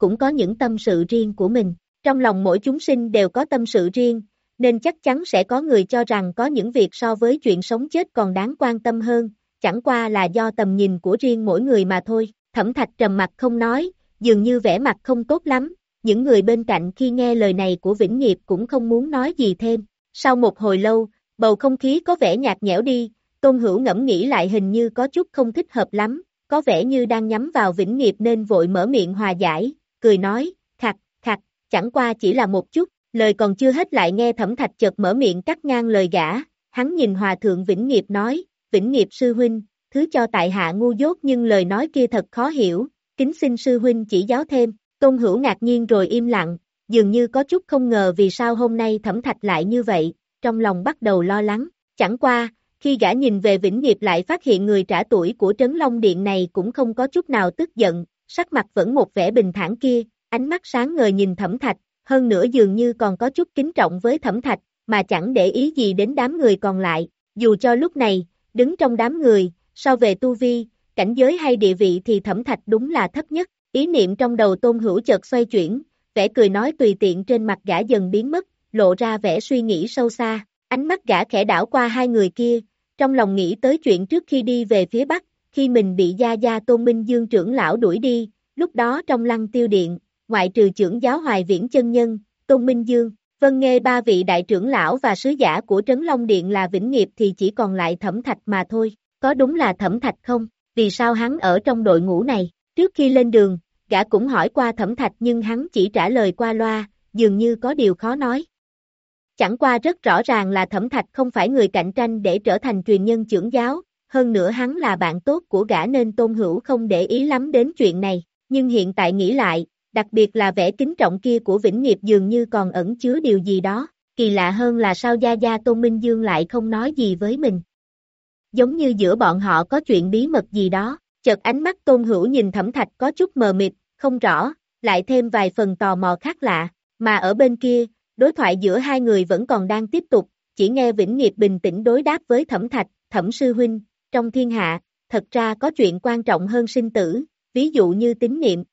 cũng có những tâm sự riêng của mình. Trong lòng mỗi chúng sinh đều có tâm sự riêng, nên chắc chắn sẽ có người cho rằng có những việc so với chuyện sống chết còn đáng quan tâm hơn, chẳng qua là do tầm nhìn của riêng mỗi người mà thôi. Thẩm Thạch trầm mặt không nói, dường như vẻ mặt không tốt lắm, những người bên cạnh khi nghe lời này của Vĩnh Nghiệp cũng không muốn nói gì thêm. Sau một hồi lâu, bầu không khí có vẻ nhạt nhẽo đi, Tôn Hữu ngẫm nghĩ lại hình như có chút không thích hợp lắm, có vẻ như đang nhắm vào Vĩnh Nghiệp nên vội mở miệng hòa giải, cười nói, khặt, khặt, chẳng qua chỉ là một chút, lời còn chưa hết lại nghe Thẩm Thạch chợt mở miệng cắt ngang lời gã, hắn nhìn Hòa Thượng Vĩnh Nghiệp nói, Vĩnh Nghiệp sư huynh, thứ cho tại hạ ngu dốt nhưng lời nói kia thật khó hiểu, kính xin sư huynh chỉ giáo thêm. Tôn Hữu ngạc nhiên rồi im lặng, dường như có chút không ngờ vì sao hôm nay Thẩm Thạch lại như vậy, trong lòng bắt đầu lo lắng. Chẳng qua, khi gã nhìn về Vĩnh Nghiệp lại phát hiện người trả tuổi của Trấn Long Điện này cũng không có chút nào tức giận, sắc mặt vẫn một vẻ bình thản kia, ánh mắt sáng ngời nhìn Thẩm Thạch, hơn nữa dường như còn có chút kính trọng với Thẩm Thạch, mà chẳng để ý gì đến đám người còn lại. Dù cho lúc này, đứng trong đám người, so về tu vi, cảnh giới hay địa vị thì Thẩm Thạch đúng là thấp nhất. Ý niệm trong đầu Tôn Hữu chợt xoay chuyển, vẻ cười nói tùy tiện trên mặt gã dần biến mất, lộ ra vẻ suy nghĩ sâu xa, ánh mắt gã khẽ đảo qua hai người kia, trong lòng nghĩ tới chuyện trước khi đi về phía Bắc, khi mình bị Gia Gia Tôn Minh Dương trưởng lão đuổi đi, lúc đó trong Lăng Tiêu Điện, ngoại trừ trưởng giáo Hoài Viễn chân nhân, Tôn Minh Dương, Vân Nghê ba vị đại trưởng lão và sứ giả của Trấn Long Điện là Vĩnh Nghiệp thì chỉ còn lại Thẩm Thạch mà thôi, có đúng là Thẩm Thạch không? Vì sao hắn ở trong đội ngũ này? Trước khi lên đường, gã cũng hỏi qua Thẩm Thạch nhưng hắn chỉ trả lời qua loa, dường như có điều khó nói. Chẳng qua rất rõ ràng là Thẩm Thạch không phải người cạnh tranh để trở thành truyền nhân trưởng giáo, hơn nữa hắn là bạn tốt của gã nên Tôn Hữu không để ý lắm đến chuyện này, nhưng hiện tại nghĩ lại, đặc biệt là vẻ kính trọng kia của Vĩnh Nghiệp dường như còn ẩn chứa điều gì đó, kỳ lạ hơn là sao Gia Gia Tôn Minh Dương lại không nói gì với mình. Giống như giữa bọn họ có chuyện bí mật gì đó. Chợt ánh mắt Tôn Hữu nhìn Thẩm Thạch có chút mờ mịt, không rõ, lại thêm vài phần tò mò khác lạ, mà ở bên kia, đối thoại giữa hai người vẫn còn đang tiếp tục, chỉ nghe Vĩnh Nghiệp bình tĩnh đối đáp với Thẩm Thạch, Thẩm sư huynh, trong thiên hạ, thật ra có chuyện quan trọng hơn sinh tử, ví dụ như tín niệm.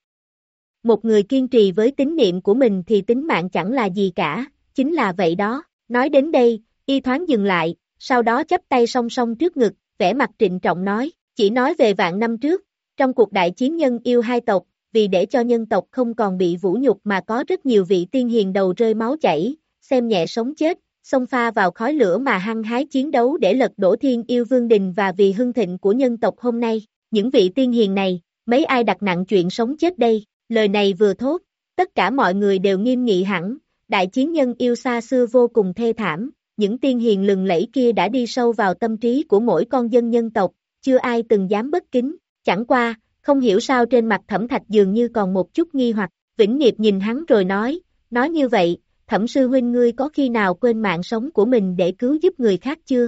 Một người kiên trì với tín niệm của mình thì tính mạng chẳng là gì cả, chính là vậy đó, nói đến đây, y thoáng dừng lại, sau đó chắp tay song song trước ngực, vẻ mặt trịnh trọng nói. Chỉ nói về vạn năm trước, trong cuộc đại chiến nhân yêu hai tộc, vì để cho nhân tộc không còn bị vũ nhục mà có rất nhiều vị tiên hiền đầu rơi máu chảy, xem nhẹ sống chết, xông pha vào khói lửa mà hăng hái chiến đấu để lật đổ thiên yêu vương đình và vì hưng thịnh của nhân tộc hôm nay. Những vị tiên hiền này, mấy ai đặt nặng chuyện sống chết đây? Lời này vừa thốt, tất cả mọi người đều nghiêm nghị hẳn, đại chiến nhân yêu xa xưa vô cùng thê thảm, những tiên hiền lừng lẫy kia đã đi sâu vào tâm trí của mỗi con dân nhân tộc. Chưa ai từng dám bất kính, chẳng qua, không hiểu sao trên mặt Thẩm Thạch dường như còn một chút nghi hoặc, Vĩnh Nghiệp nhìn hắn rồi nói, nói như vậy, Thẩm sư huynh ngươi có khi nào quên mạng sống của mình để cứu giúp người khác chưa?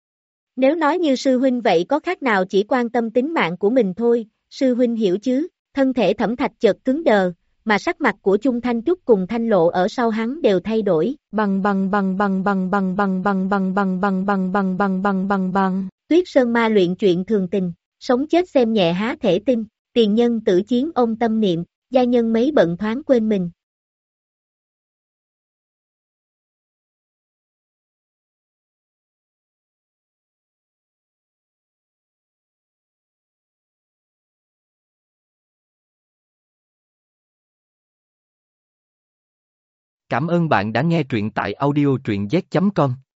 Nếu nói như sư huynh vậy có khác nào chỉ quan tâm tính mạng của mình thôi, sư huynh hiểu chứ, thân thể Thẩm Thạch chợt cứng đờ, mà sắc mặt của Chung Thanh Trúc cùng Thanh Lộ ở sau hắn đều thay đổi, bằng bằng bằng bằng bằng bằng bằng bằng bằng bằng bằng bằng bằng bằng bằng bằng bằng. Tuyết Sơn Ma luyện chuyện thường tình, sống chết xem nhẹ há thể tin, tiền nhân tử chiến ôm tâm niệm, gia nhân mấy bận thoáng quên mình. Cảm ơn bạn đã nghe truyện tại audio truyện z chấm com.